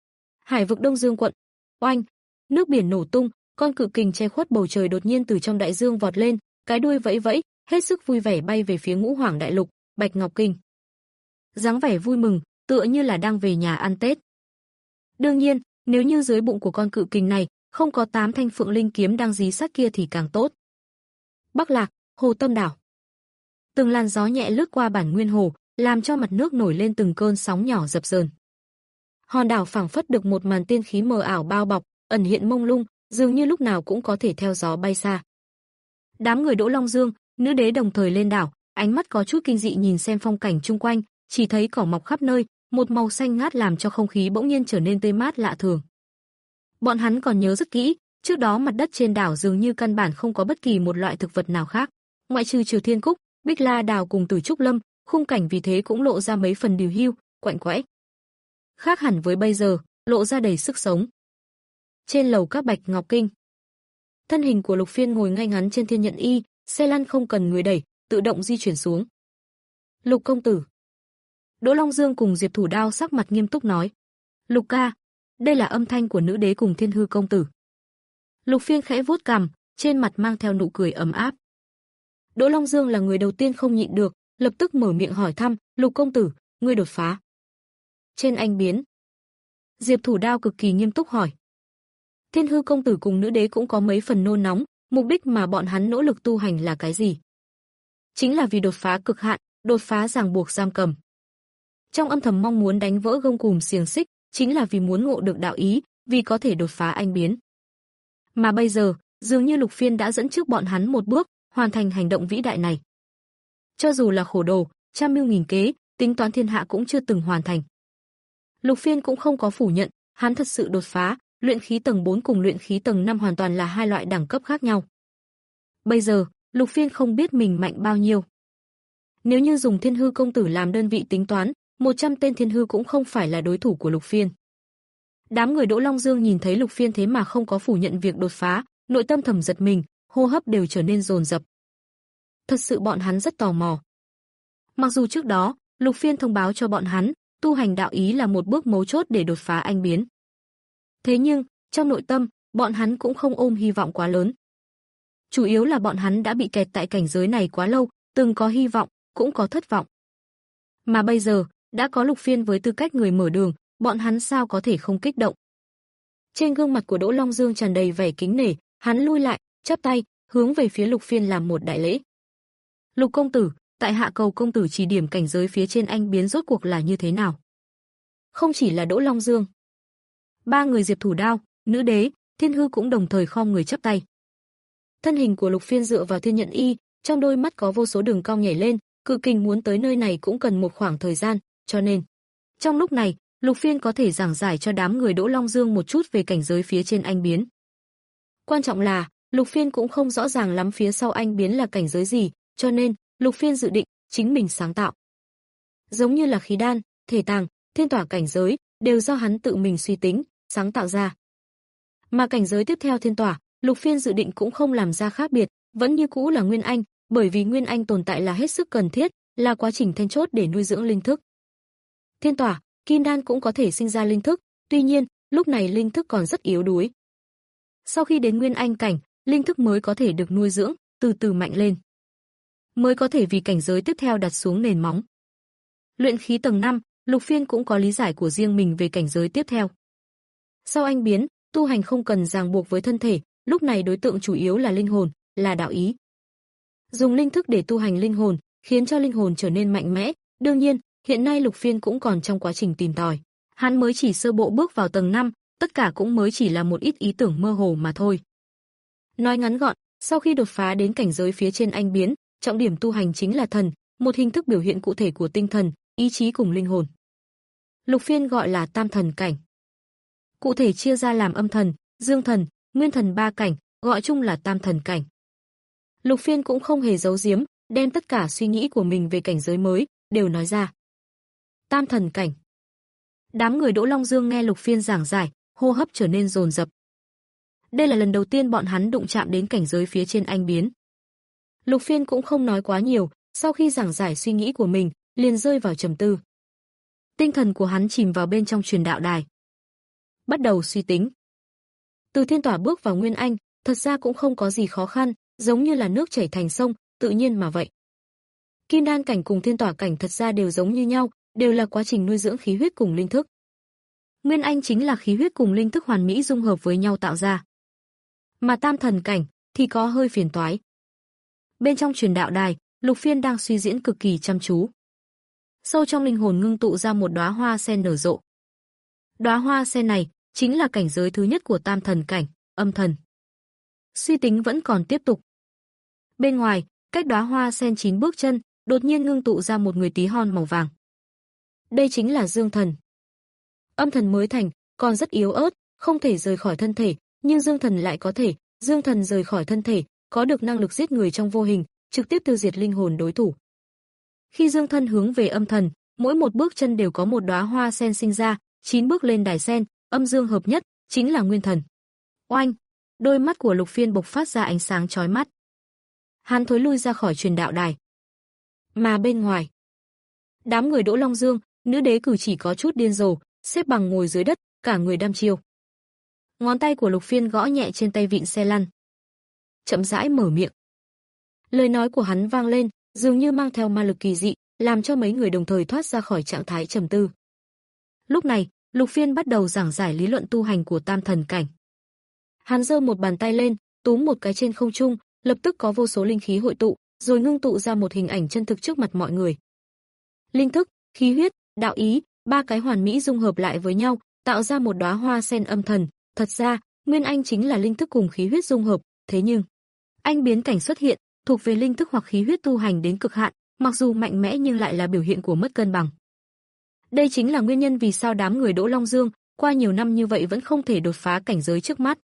hải vực Đông Dương quận, oanh, nước biển nổ tung, con cự kình che khuất bầu trời đột nhiên từ trong đại dương vọt lên, cái đuôi vẫy vẫy, hết sức vui vẻ bay về phía Ngũ Hoàng Đại Lục, Bạch Ngọc Kinh. Dáng vẻ vui mừng, tựa như là đang về nhà ăn Tết. Đương nhiên, nếu như dưới bụng của con cự kình này không có tám thanh phượng linh kiếm đang dí sát kia thì càng tốt. Bắc Lạc, hồ tâm đảo. Từng làn gió nhẹ lướt qua bản nguyên hồ, làm cho mặt nước nổi lên từng cơn sóng nhỏ dập dờn. Hòn đảo phảng phất được một màn tiên khí mờ ảo bao bọc, ẩn hiện mông lung, dường như lúc nào cũng có thể theo gió bay xa. Đám người Đỗ Long Dương, nữ đế đồng thời lên đảo, ánh mắt có chút kinh dị nhìn xem phong cảnh chung quanh, chỉ thấy cỏ mọc khắp nơi, một màu xanh ngát làm cho không khí bỗng nhiên trở nên tươi mát lạ thường. Bọn hắn còn nhớ rất kỹ, trước đó mặt đất trên đảo dường như căn bản không có bất kỳ một loại thực vật nào khác, ngoại trừ Triều Thiên Cúc, Bích La Đào cùng Tử Trúc Lâm, khung cảnh vì thế cũng lộ ra mấy phần điều hưu, quạnh quẽ. Khác hẳn với bây giờ, lộ ra đầy sức sống. Trên lầu các Bạch Ngọc Kinh, thân hình của Lục Phiên ngồi ngay ngắn trên thiên nhận y, xe lăn không cần người đẩy, tự động di chuyển xuống. Lục công tử. Đỗ Long Dương cùng Diệp Thủ Đao sắc mặt nghiêm túc nói. Lục ca, đây là âm thanh của nữ đế cùng Thiên Hư công tử. Lục Phiên khẽ vuốt cằm, trên mặt mang theo nụ cười ấm áp. Đỗ Long Dương là người đầu tiên không nhịn được, lập tức mở miệng hỏi thăm, Lục công tử, ngươi đột phá. Trên anh biến. Diệp Thủ Đao cực kỳ nghiêm túc hỏi. Thiên Hư công tử cùng nữ đế cũng có mấy phần nôn nóng, mục đích mà bọn hắn nỗ lực tu hành là cái gì? Chính là vì đột phá cực hạn, đột phá ràng buộc giam cầm. Trong âm thầm mong muốn đánh vỡ gông cùm xiềng xích, chính là vì muốn ngộ được đạo ý, vì có thể đột phá anh biến. Mà bây giờ, dường như Lục Phiên đã dẫn trước bọn hắn một bước, hoàn thành hành động vĩ đại này. Cho dù là khổ đồ, trăm mưu nghìn kế, tính toán thiên hạ cũng chưa từng hoàn thành. Lục Phiên cũng không có phủ nhận, hắn thật sự đột phá, luyện khí tầng bốn cùng luyện khí tầng năm hoàn toàn là hai loại đẳng cấp khác nhau. Bây giờ, Lục Phiên không biết mình mạnh bao nhiêu. Nếu như dùng Thiên Hư công tử làm đơn vị tính toán, một trăm tên Thiên Hư cũng không phải là đối thủ của Lục Phiên. Đám người Đỗ Long Dương nhìn thấy Lục Phiên thế mà không có phủ nhận việc đột phá, nội tâm thầm giật mình, hô hấp đều trở nên dồn dập. Thật sự bọn hắn rất tò mò. Mặc dù trước đó, Lục Phiên thông báo cho bọn hắn, tu hành đạo ý là một bước mấu chốt để đột phá anh biến. Thế nhưng, trong nội tâm, bọn hắn cũng không ôm hy vọng quá lớn. Chủ yếu là bọn hắn đã bị kẹt tại cảnh giới này quá lâu, từng có hy vọng, cũng có thất vọng. Mà bây giờ, đã có Lục Phiên với tư cách người mở đường, bọn hắn sao có thể không kích động. Trên gương mặt của Đỗ Long Dương tràn đầy vẻ kính nể, hắn lui lại, chắp tay, hướng về phía Lục Phiên làm một đại lễ. Lục công tử, tại hạ cầu công tử chỉ điểm cảnh giới phía trên anh biến rốt cuộc là như thế nào. Không chỉ là Đỗ Long Dương. Ba người Diệp Thủ Đao, nữ đế, Thiên Hư cũng đồng thời khom người chắp tay. Thân hình của Lục Phiên dựa vào thiên nhận y, trong đôi mắt có vô số đường cong nhảy lên, cự kình muốn tới nơi này cũng cần một khoảng thời gian, cho nên trong lúc này, Lục Phiên có thể giảng giải cho đám người Đỗ Long Dương một chút về cảnh giới phía trên anh biến. Quan trọng là, Lục Phiên cũng không rõ ràng lắm phía sau anh biến là cảnh giới gì, cho nên Lục Phiên dự định chính mình sáng tạo. giống như là khí đan, thể tàng, thiên tỏa cảnh giới, đều do hắn tự mình suy tính, sáng tạo ra. Mà cảnh giới tiếp theo thiên tỏa, Lục Phiên dự định cũng không làm ra khác biệt, vẫn như cũ là Nguyên Anh, bởi vì Nguyên Anh tồn tại là hết sức cần thiết, là quá trình then chốt để nuôi dưỡng linh thức. Thiên tỏa, kim đan cũng có thể sinh ra linh thức, tuy nhiên, lúc này linh thức còn rất yếu đuối. Sau khi đến Nguyên Anh cảnh, linh thức mới có thể được nuôi dưỡng, từ từ mạnh lên. Mới có thể vì cảnh giới tiếp theo đặt xuống nền móng. Luyện khí tầng năm, Lục Phiên cũng có lý giải của riêng mình về cảnh giới tiếp theo. Sau anh biến, tu hành không cần ràng buộc với thân thể, lúc này đối tượng chủ yếu là linh hồn, là đạo ý. Dùng linh thức để tu hành linh hồn, khiến cho linh hồn trở nên mạnh mẽ, đương nhiên, hiện nay Lục Phiên cũng còn trong quá trình tìm tòi. Hắn mới chỉ sơ bộ bước vào tầng năm, tất cả cũng mới chỉ là một ít ý tưởng mơ hồ mà thôi. Nói ngắn gọn, sau khi đột phá đến cảnh giới phía trên anh biến, trọng điểm tu hành chính là thần, một hình thức biểu hiện cụ thể của tinh thần, ý chí cùng linh hồn. Lục Phiên gọi là tam thần cảnh. Cụ thể chia ra làm âm thần, dương thần, nguyên thần ba cảnh, gọi chung là tam thần cảnh. Lục Phiên cũng không hề giấu giếm, đem tất cả suy nghĩ của mình về cảnh giới mới đều nói ra. Tam thần cảnh. Đám người Đỗ Long Dương nghe Lục Phiên giảng giải, hô hấp trở nên dồn dập. Đây là lần đầu tiên bọn hắn đụng chạm đến cảnh giới phía trên anh biến. Lục Phiên cũng không nói quá nhiều, sau khi giảng giải suy nghĩ của mình, liền rơi vào trầm tư. Tinh thần của hắn chìm vào bên trong truyền đạo đài. Bắt đầu suy tính. Từ thiên tỏa bước vào Nguyên Anh, thật ra cũng không có gì khó khăn, giống như là nước chảy thành sông, tự nhiên mà vậy. Kim đan cảnh cùng thiên tỏa cảnh thật ra đều giống như nhau, đều là quá trình nuôi dưỡng khí huyết cùng linh thức. Nguyên Anh chính là khí huyết cùng linh thức hoàn mỹ dung hợp với nhau tạo ra. Mà tam thần cảnh thì có hơi phiền toái. Bên trong truyền đạo đài, Lục Phiên đang suy diễn cực kỳ chăm chú. Sâu trong linh hồn ngưng tụ ra một đóa hoa sen nở rộ. Đóa hoa sen này chính là cảnh giới thứ nhất của tam thần cảnh, âm thần. Suy tính vẫn còn tiếp tục. Bên ngoài, cách đóa hoa sen chín bước chân, đột nhiên ngưng tụ ra một người tí hon màu vàng. Đây chính là dương thần. Âm thần mới thành, còn rất yếu ớt, không thể rời khỏi thân thể, nhưng dương thần lại có thể, dương thần rời khỏi thân thể, có được năng lực giết người trong vô hình, trực tiếp tiêu diệt linh hồn đối thủ. Khi dương thân hướng về âm thần, mỗi một bước chân đều có một đóa hoa sen sinh ra, chín bước lên đài sen, âm dương hợp nhất, chính là nguyên thần. Oanh! Đôi mắt của Lục Phiên bộc phát ra ánh sáng chói mắt. Hắn thối lui ra khỏi truyền đạo đài. Mà bên ngoài, đám người Đỗ Long Dương, nữ đế cử chỉ có chút điên rồ, xếp bằng ngồi dưới đất, cả người đăm chiêu. Ngón tay của Lục Phiên gõ nhẹ trên tay vịn xe lăn. Chậm rãi mở miệng. Lời nói của hắn vang lên, dường như mang theo ma lực kỳ dị, làm cho mấy người đồng thời thoát ra khỏi trạng thái trầm tư. Lúc này, Lục Phiên bắt đầu giảng giải lý luận tu hành của tam thần cảnh. Hắn giơ một bàn tay lên, túm một cái trên không trung, lập tức có vô số linh khí hội tụ, rồi ngưng tụ ra một hình ảnh chân thực trước mặt mọi người. Linh thức, khí huyết, đạo ý, ba cái hoàn mỹ dung hợp lại với nhau, tạo ra một đóa hoa sen âm thần. Thật ra, Nguyên Anh chính là linh thức cùng khí huyết dung hợp, thế nhưng anh biến cảnh xuất hiện, thuộc về linh thức hoặc khí huyết tu hành đến cực hạn, mặc dù mạnh mẽ nhưng lại là biểu hiện của mất cân bằng. Đây chính là nguyên nhân vì sao đám người Đỗ Long Dương qua nhiều năm như vậy vẫn không thể đột phá cảnh giới trước mắt.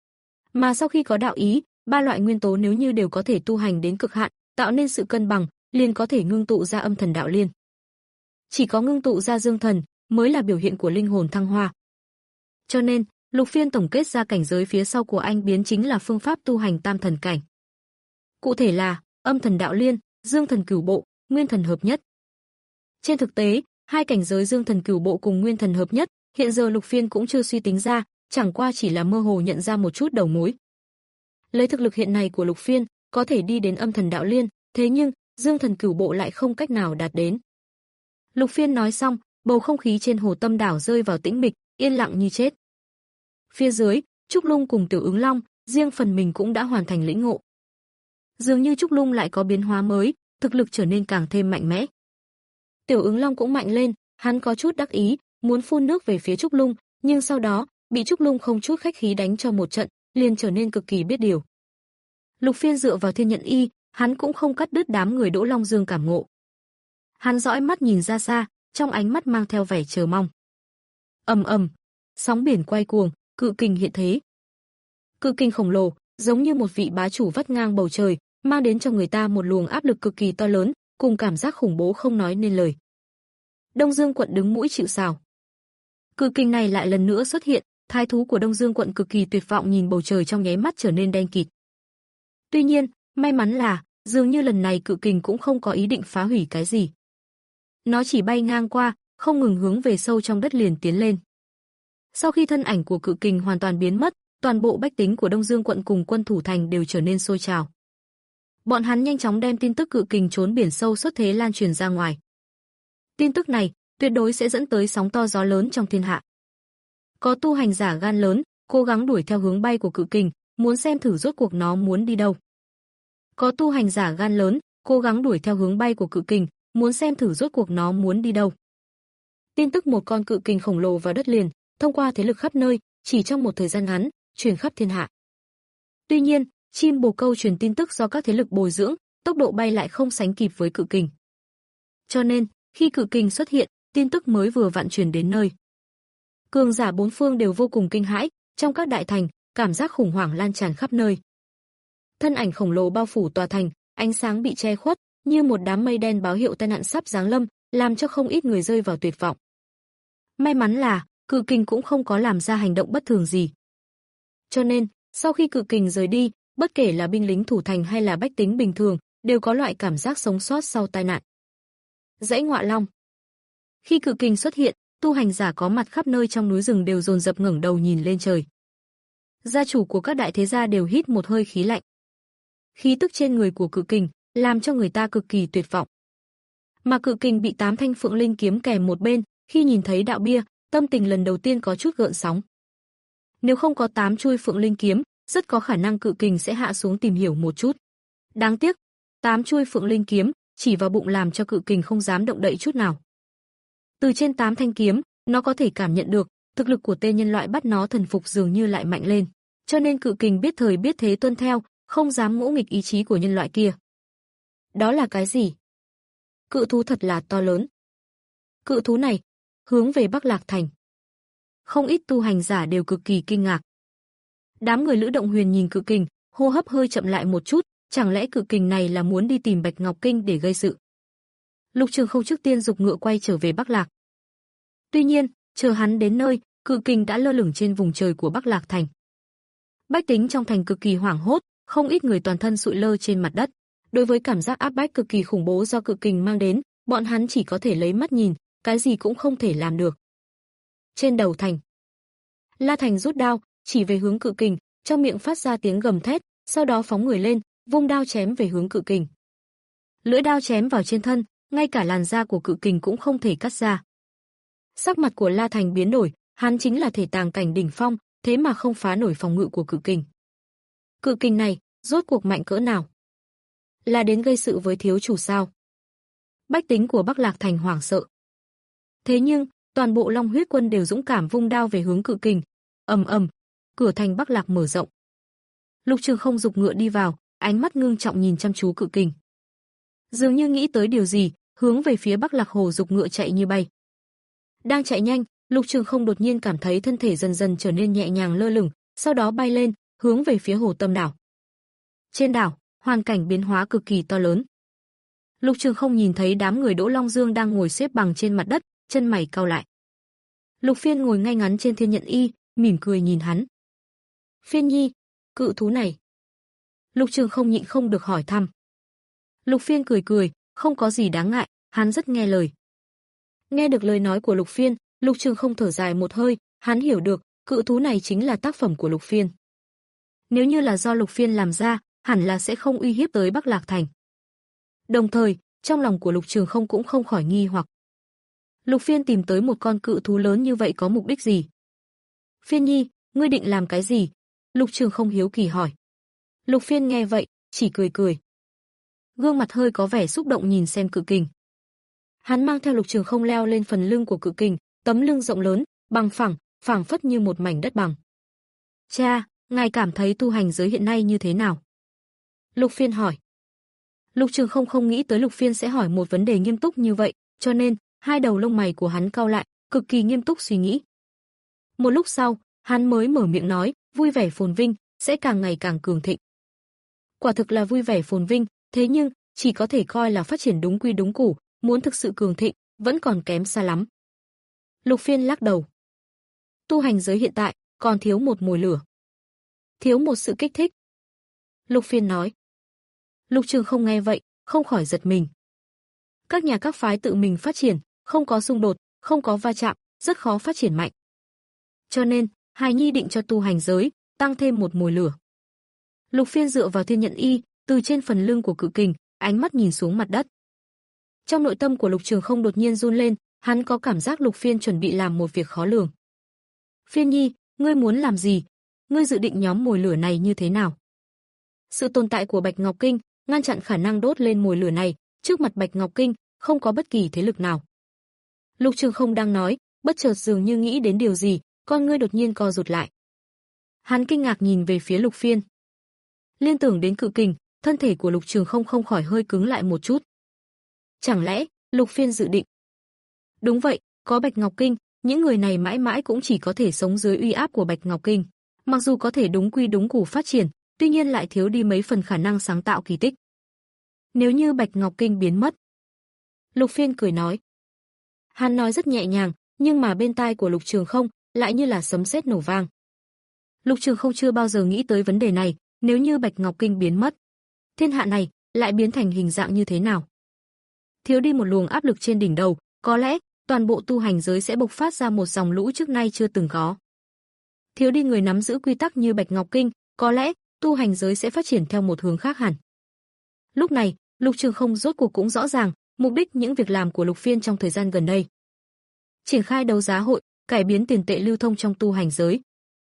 Mà sau khi có đạo ý, ba loại nguyên tố nếu như đều có thể tu hành đến cực hạn, tạo nên sự cân bằng, liền có thể ngưng tụ ra âm thần đạo liên. Chỉ có ngưng tụ ra dương thần mới là biểu hiện của linh hồn thăng hoa. Cho nên, Lục Phiên tổng kết ra cảnh giới phía sau của anh biến chính là phương pháp tu hành tam thần cảnh. Cụ thể là âm thần đạo liên, dương thần cửu bộ, nguyên thần hợp nhất. Trên thực tế, hai cảnh giới dương thần cửu bộ cùng nguyên thần hợp nhất, hiện giờ Lục Phiên cũng chưa suy tính ra, chẳng qua chỉ là mơ hồ nhận ra một chút đầu mối. Lấy thực lực hiện nay của Lục Phiên, có thể đi đến âm thần đạo liên, thế nhưng dương thần cửu bộ lại không cách nào đạt đến. Lục Phiên nói xong, bầu không khí trên Hồ Tâm đảo rơi vào tĩnh mịch, yên lặng như chết. Phía dưới, Trúc Lung cùng Tiểu Ứng Long, riêng phần mình cũng đã hoàn thành lĩnh ngộ. Dường như Trúc Lung lại có biến hóa mới, thực lực trở nên càng thêm mạnh mẽ. Tiểu Ứng Long cũng mạnh lên, hắn có chút đắc ý, muốn phun nước về phía Trúc Lung, nhưng sau đó, bị Trúc Lung không chút khách khí đánh cho một trận, liền trở nên cực kỳ biết điều. Lục Phiên dựa vào thiên nhận y, hắn cũng không cắt đứt đám người Đỗ Long Dương cảm ngộ. Hắn dõi mắt nhìn ra xa, trong ánh mắt mang theo vẻ chờ mong. Ầm ầm, sóng biển quay cuồng, cự kình hiện thế. Cự kình khổng lồ, giống như một vị bá chủ vắt ngang bầu trời, mang đến cho người ta một luồng áp lực cực kỳ to lớn, cùng cảm giác khủng bố không nói nên lời. Đông Dương quận đứng mũi chịu sào. Cự kình này lại lần nữa xuất hiện, thái thú của Đông Dương quận cực kỳ tuyệt vọng nhìn bầu trời trong nháy mắt trở nên đen kịt. Tuy nhiên, may mắn là, dường như lần này cự kình cũng không có ý định phá hủy cái gì. Nó chỉ bay ngang qua, không ngừng hướng về sâu trong đất liền tiến lên. Sau khi thân ảnh của cự kình hoàn toàn biến mất, toàn bộ bách tính của Đông Dương quận cùng quân thủ thành đều trở nên sôi trào. Bọn hắn nhanh chóng đem tin tức cự kình trốn biển sâu xuất thế lan truyền ra ngoài. Tin tức này tuyệt đối sẽ dẫn tới sóng to gió lớn trong thiên hạ. Có tu hành giả gan lớn, cố gắng đuổi theo hướng bay của cự kình, muốn xem thử rốt cuộc nó muốn đi đâu. Có tu hành giả gan lớn, cố gắng đuổi theo hướng bay của cự kình, muốn xem thử rốt cuộc nó muốn đi đâu. Tin tức một con cự kình khổng lồ vào đất liền, thông qua thế lực khắp nơi, chỉ trong một thời gian ngắn, truyền khắp thiên hạ. Tuy nhiên, chim bồ câu truyền tin tức do các thế lực bồi dưỡng, tốc độ bay lại không sánh kịp với cự kình. Cho nên, khi cự kình xuất hiện, tin tức mới vừa vặn truyền đến nơi. Cường giả bốn phương đều vô cùng kinh hãi, trong các đại thành, cảm giác khủng hoảng lan tràn khắp nơi. Thân ảnh khổng lồ bao phủ tòa thành, ánh sáng bị che khuất, như một đám mây đen báo hiệu tai nạn sắp giáng lâm, làm cho không ít người rơi vào tuyệt vọng. May mắn là, cự kình cũng không có làm ra hành động bất thường gì. Cho nên, sau khi cự kình rời đi, bất kể là binh lính thủ thành hay là bách tính bình thường, đều có loại cảm giác sống sót sau tai nạn. Dãy Ngọa Long. Khi cự kình xuất hiện, tu hành giả có mặt khắp nơi trong núi rừng đều dồn dập ngẩng đầu nhìn lên trời. Gia chủ của các đại thế gia đều hít một hơi khí lạnh. Khí tức trên người của cự kình làm cho người ta cực kỳ tuyệt vọng. Mà cự kình bị tám thanh phượng linh kiếm kèm một bên, khi nhìn thấy đạo bia, tâm tình lần đầu tiên có chút gợn sóng. Nếu không có tám chuôi phượng linh kiếm, rất có khả năng cự kình sẽ hạ xuống tìm hiểu một chút. Đáng tiếc, tám chuôi phượng linh kiếm chỉ vào bụng làm cho cự kình không dám động đậy chút nào. Từ trên tám thanh kiếm, nó có thể cảm nhận được thực lực của tên nhân loại bắt nó thần phục dường như lại mạnh lên, cho nên cự kình biết thời biết thế tuân theo, không dám ngỗ nghịch ý chí của nhân loại kia. Đó là cái gì? Cự thú thật là to lớn. Cự thú này hướng về Bắc Lạc Thành. Không ít tu hành giả đều cực kỳ kinh ngạc. Đám người Lữ Động Huyền nhìn cự kình, hô hấp hơi chậm lại một chút, chẳng lẽ cự kình này là muốn đi tìm Bạch Ngọc Kinh để gây sự? Lục Trường Không trước tiên dục ngựa quay trở về Bắc Lạc. Tuy nhiên, chờ hắn đến nơi, cự kình đã lơ lửng trên vùng trời của Bắc Lạc Thành. Bách tính trong thành cực kỳ hoảng hốt, không ít người toàn thân sụi lơ trên mặt đất. Đối với cảm giác áp bách cực kỳ khủng bố do cự kình mang đến, bọn hắn chỉ có thể lấy mắt nhìn, cái gì cũng không thể làm được. Trên đầu thành, La Thành rút đao, chỉ về hướng cự kình, trong miệng phát ra tiếng gầm thét, sau đó phóng người lên, vung đao chém về hướng cự kình. Lưỡi đao chém vào trên thân, ngay cả làn da của cự kình cũng không thể cắt ra. Sắc mặt của La Thành biến đổi, hắn chính là thể tàng cảnh đỉnh phong, thế mà không phá nổi phòng ngự của cự kình. Cự kình này, rốt cuộc mạnh cỡ nào? Là đến gây sự với thiếu chủ sao? Bách tính của Bắc Lạc Thành hoảng sợ. Thế nhưng, toàn bộ Long Huyết quân đều dũng cảm vung đao về hướng cự kình. Ầm ầm, cửa thành Bắc Lạc mở rộng. Lục Trường Không dục ngựa đi vào, ánh mắt ngưng trọng nhìn chăm chú cự kình. Dường như nghĩ tới điều gì, hướng về phía Bắc Lạc Hồ dục ngựa chạy như bay. Đang chạy nhanh, Lục Trường Không đột nhiên cảm thấy thân thể dần dần trở nên nhẹ nhàng lơ lửng, sau đó bay lên, hướng về phía Hồ Tâm đảo. Trên đảo, hoàn cảnh biến hóa cực kỳ to lớn. Lục Trường Không nhìn thấy đám người Đỗ Long Dương đang ngồi xếp bằng trên mặt đất, chân mày cau lại. Lục Phiên ngồi ngay ngắn trên thiên nhận y, mỉm cười nhìn hắn. Phiên nhi, cự thú này. Lục Trường Không nhịn không được hỏi thăm. Lục Phiên cười cười, không có gì đáng ngại, hắn rất nghe lời. Nghe được lời nói của Lục Phiên, Lục Trường Không thở dài một hơi, hắn hiểu được, cự thú này chính là tác phẩm của Lục Phiên. Nếu như là do Lục Phiên làm ra, hẳn là sẽ không uy hiếp tới Bắc Lạc Thành. Đồng thời, trong lòng của Lục Trường Không cũng không khỏi nghi hoặc. Lục Phiên tìm tới một con cự thú lớn như vậy có mục đích gì? Phiên nhi, ngươi định làm cái gì? Lục Trường Không hiếu kỳ hỏi. Lục Phiên nghe vậy, chỉ cười cười. Gương mặt hơi có vẻ xúc động nhìn xem cự kình. Hắn mang theo Lục Trường Không leo lên phần lưng của cự kình, tấm lưng rộng lớn, bằng phẳng, phẳng phất như một mảnh đất bằng. Cha, ngài cảm thấy tu hành giới hiện nay như thế nào? Lục Phiên hỏi. Lục Trường Không không nghĩ tới Lục Phiên sẽ hỏi một vấn đề nghiêm túc như vậy, cho nên hai đầu lông mày của hắn cau lại, cực kỳ nghiêm túc suy nghĩ. Một lúc sau, hắn mới mở miệng nói, vui vẻ phồn vinh, sẽ càng ngày càng cường thịnh. Quả thực là vui vẻ phồn vinh, thế nhưng chỉ có thể coi là phát triển đúng quy đúng củ, muốn thực sự cường thịnh, vẫn còn kém xa lắm. Lục Phiên lắc đầu. Tu hành giới hiện tại còn thiếu một mồi lửa, thiếu một sự kích thích. Lục Phiên nói. Lục Trường Không nghe vậy, không khỏi giật mình. Các nhà các phái tự mình phát triển, không có xung đột, không có va chạm, rất khó phát triển mạnh. Cho nên, Hài Nhi định cho tu hành giới tăng thêm một mồi lửa. Lục Phiên dựa vào Thiên Nhận Y, từ trên phần lưng của Cự Kình, ánh mắt nhìn xuống mặt đất. Trong nội tâm của Lục Trường Không đột nhiên run lên, hắn có cảm giác Lục Phiên chuẩn bị làm một việc khó lường. Phiên Nhi, ngươi muốn làm gì? Ngươi dự định nhóm mồi lửa này như thế nào? Sự tồn tại của Bạch Ngọc Kinh ngăn chặn khả năng đốt lên mồi lửa này, trước mặt Bạch Ngọc Kinh không có bất kỳ thế lực nào. Lục Trường Không đang nói, bất chợt dường như nghĩ đến điều gì, con ngươi đột nhiên co rụt lại. Hắn kinh ngạc nhìn về phía Lục Phiên. Liên tưởng đến Cự Kình, thân thể của Lục Trường Không không khỏi hơi cứng lại một chút. Chẳng lẽ Lục Phiên dự định? Đúng vậy, có Bạch Ngọc Kinh, những người này mãi mãi cũng chỉ có thể sống dưới uy áp của Bạch Ngọc Kinh. Mặc dù có thể đúng quy đúng củ phát triển, tuy nhiên lại thiếu đi mấy phần khả năng sáng tạo kỳ tích. Nếu như Bạch Ngọc Kinh biến mất. Lục Phiên cười nói. Hắn nói rất nhẹ nhàng, nhưng mà bên tai của Lục Trường Không lại như là sấm sét nổ vang. Lục Trường Không chưa bao giờ nghĩ tới vấn đề này, nếu như Bạch Ngọc Kinh biến mất, thiên hạ này lại biến thành hình dạng như thế nào? Thiếu đi một luồng áp lực trên đỉnh đầu, có lẽ toàn bộ tu hành giới sẽ bộc phát ra một dòng lũ trước nay chưa từng có. Thiếu đi người nắm giữ quy tắc như Bạch Ngọc Kinh, có lẽ tu hành giới sẽ phát triển theo một hướng khác hẳn. Lúc này, Lục Trường Không rốt cuộc cũng rõ ràng mục đích những việc làm của Lục Phiên trong thời gian gần đây. Triển khai đấu giá hội, cải biến tiền tệ lưu thông trong tu hành giới.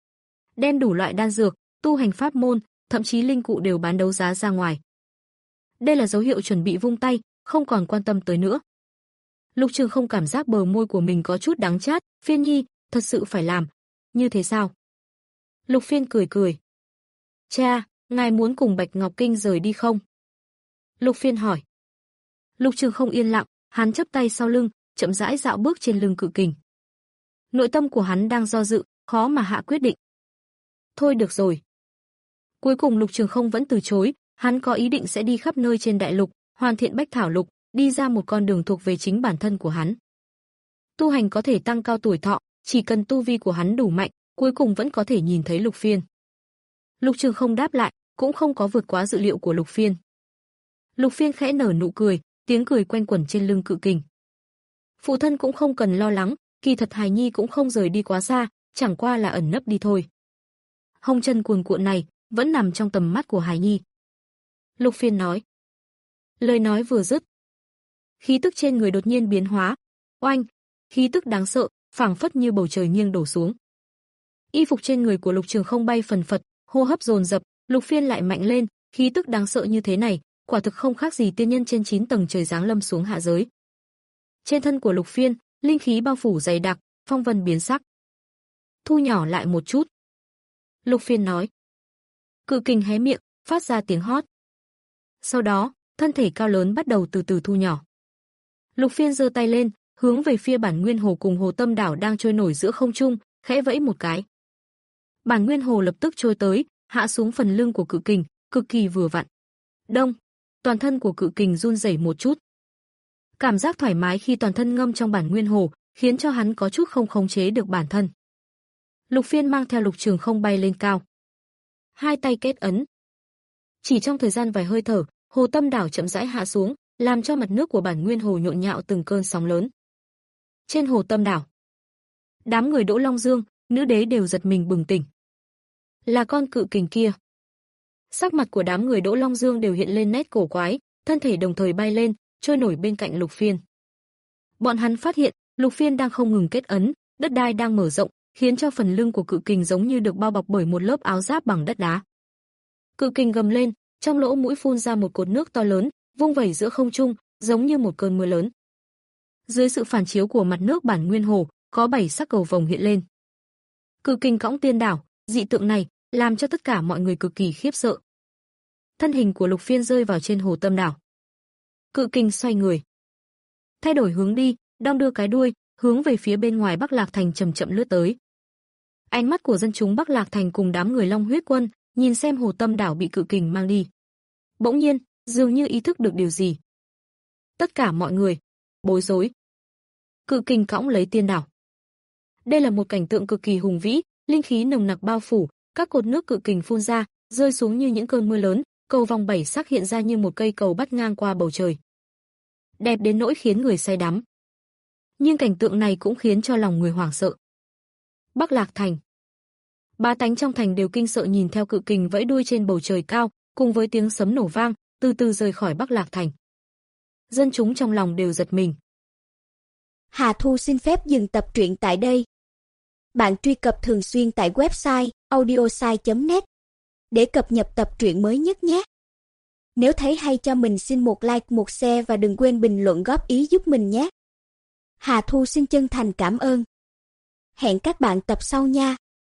Đem đủ loại đan dược, tu hành pháp môn, thậm chí linh cụ đều bán đấu giá ra ngoài. Đây là dấu hiệu chuẩn bị vung tay, không còn quan tâm tới nữa. Lục Trường Không cảm giác bờ môi của mình có chút đắng chát, Phiên Nhi, thật sự phải làm. Như thế sao? Lục Phiên cười cười. Cha, ngài muốn cùng Bạch Ngọc Kinh rời đi không? Lục Phiên hỏi. Lục Trường Không yên lặng, hắn chắp tay sau lưng, chậm rãi dạo bước trên lưng Cự Kình. Nội tâm của hắn đang do dự, khó mà hạ quyết định. Thôi được rồi. Cuối cùng Lục Trường Không vẫn từ chối, hắn có ý định sẽ đi khắp nơi trên đại lục, hoàn thiện Bách Thảo Lục, đi ra một con đường thuộc về chính bản thân của hắn. Tu hành có thể tăng cao tuổi thọ, chỉ cần tu vi của hắn đủ mạnh, cuối cùng vẫn có thể nhìn thấy Lục Phiên. Lục Trường Không đáp lại, cũng không có vượt quá dự liệu của Lục Phiên. Lục Phiên khẽ nở nụ cười, tiếng cười quanh quẩn trên lưng Cự Kình. Phụ thân cũng không cần lo lắng, kỳ thật Hài Nhi cũng không rời đi quá xa, chẳng qua là ẩn nấp đi thôi. Hồng chân cuồn cuộn này vẫn nằm trong tầm mắt của Hài Nhi. Lục Phiên nói. Lời nói vừa dứt, khí tức trên người đột nhiên biến hóa, oanh, khí tức đáng sợ, phảng phất như bầu trời nghiêng đổ xuống. Y phục trên người của Lục Trường Không bay phần phật, hô hấp dồn dập, Lục Phiên lại mạnh lên, khí tức đáng sợ như thế này, quả thực không khác gì tiên nhân trên chín tầng trời giáng lâm xuống hạ giới. Trên thân của Lục Phiên, linh khí bao phủ dày đặc, phong vân biến sắc. Thu nhỏ lại một chút. Lục Phiên nói. Cự Kình hé miệng, phát ra tiếng hót. Sau đó, thân thể cao lớn bắt đầu từ từ thu nhỏ. Lục Phiên giơ tay lên, hướng về phía Bản Nguyên Hồ cùng Hồ Tâm Đảo đang trôi nổi giữa không trung, khẽ vẫy một cái. Bản Nguyên Hồ lập tức trôi tới, hạ xuống phần lưng của Cự Kình, cực kỳ vừa vặn. Đông, toàn thân của Cự Kình run rẩy một chút. Cảm giác thoải mái khi toàn thân ngâm trong Bản Nguyên Hồ, khiến cho hắn có chút không khống chế được bản thân. Lục Phiên mang theo Lục Trường Không bay lên cao. Hai tay kết ấn. Chỉ trong thời gian vài hơi thở, Hồ Tâm Đảo chậm rãi hạ xuống, làm cho mặt nước của Bản Nguyên Hồ nhộn nhạo từng cơn sóng lớn. Trên Hồ Tâm Đảo, đám người Đỗ Long Dương, Nữ Đế đều giật mình bừng tỉnh. Là con Cự Kình kia. Sắc mặt của đám người Đỗ Long Dương đều hiện lên nét cổ quái, thân thể đồng thời bay lên, trôi nổi bên cạnh Lục Phiên. Bọn hắn phát hiện, Lục Phiên đang không ngừng kết ấn, đất đai đang mở rộng, khiến cho phần lưng của Cự Kình giống như được bao bọc bởi một lớp áo giáp bằng đất đá. Cự Kình gầm lên, trong lỗ mũi phun ra một cột nước to lớn, vung vẩy giữa không trung, giống như một cơn mưa lớn. Dưới sự phản chiếu của mặt nước Bản Nguyên Hồ, có bảy sắc cầu vồng hiện lên. Cự Kình cõng tiên đảo, dị tượng này làm cho tất cả mọi người cực kỳ khiếp sợ. Thân hình của Lục Phiên rơi vào trên Hồ Tâm Đảo. Cự Kình xoay người, thay đổi hướng đi, đong đưa cái đuôi, hướng về phía bên ngoài Bắc Lạc Thành chậm chậm lướt tới. Ánh mắt của dân chúng Bắc Lạc Thành cùng đám người Long Huyết Quân nhìn xem Hồ Tâm Đảo bị Cự Kình mang đi. Bỗng nhiên, dường như ý thức được điều gì. Tất cả mọi người bối rối. cự kình cõng lấy tiên đảo. Đây là một cảnh tượng cực kỳ hùng vĩ, linh khí nồng nặc bao phủ, các cột nước cự kình phun ra, rơi xuống như những cơn mưa lớn, cầu vòng bảy sắc hiện ra như một cây cầu bắt ngang qua bầu trời. Đẹp đến nỗi khiến người say đắm. Nhưng cảnh tượng này cũng khiến cho lòng người hoảng sợ. Bắc Lạc Thành. Bá tánh trong thành đều kinh sợ nhìn theo cự kình vẫy đuôi trên bầu trời cao, cùng với tiếng sấm nổ vang, từ từ rời khỏi Bắc Lạc Thành. Dân chúng trong lòng đều giật mình. Hà Thu xin phép dừng tập truyện tại đây. Bạn truy cập thường xuyên tại website audiosai chấm net để cập nhật tập truyện mới nhất nhé. Nếu thấy hay cho mình xin một like, một share và đừng quên bình luận góp ý giúp mình nhé. Hà Thu xin chân thành cảm ơn. Hẹn các bạn tập sau nha.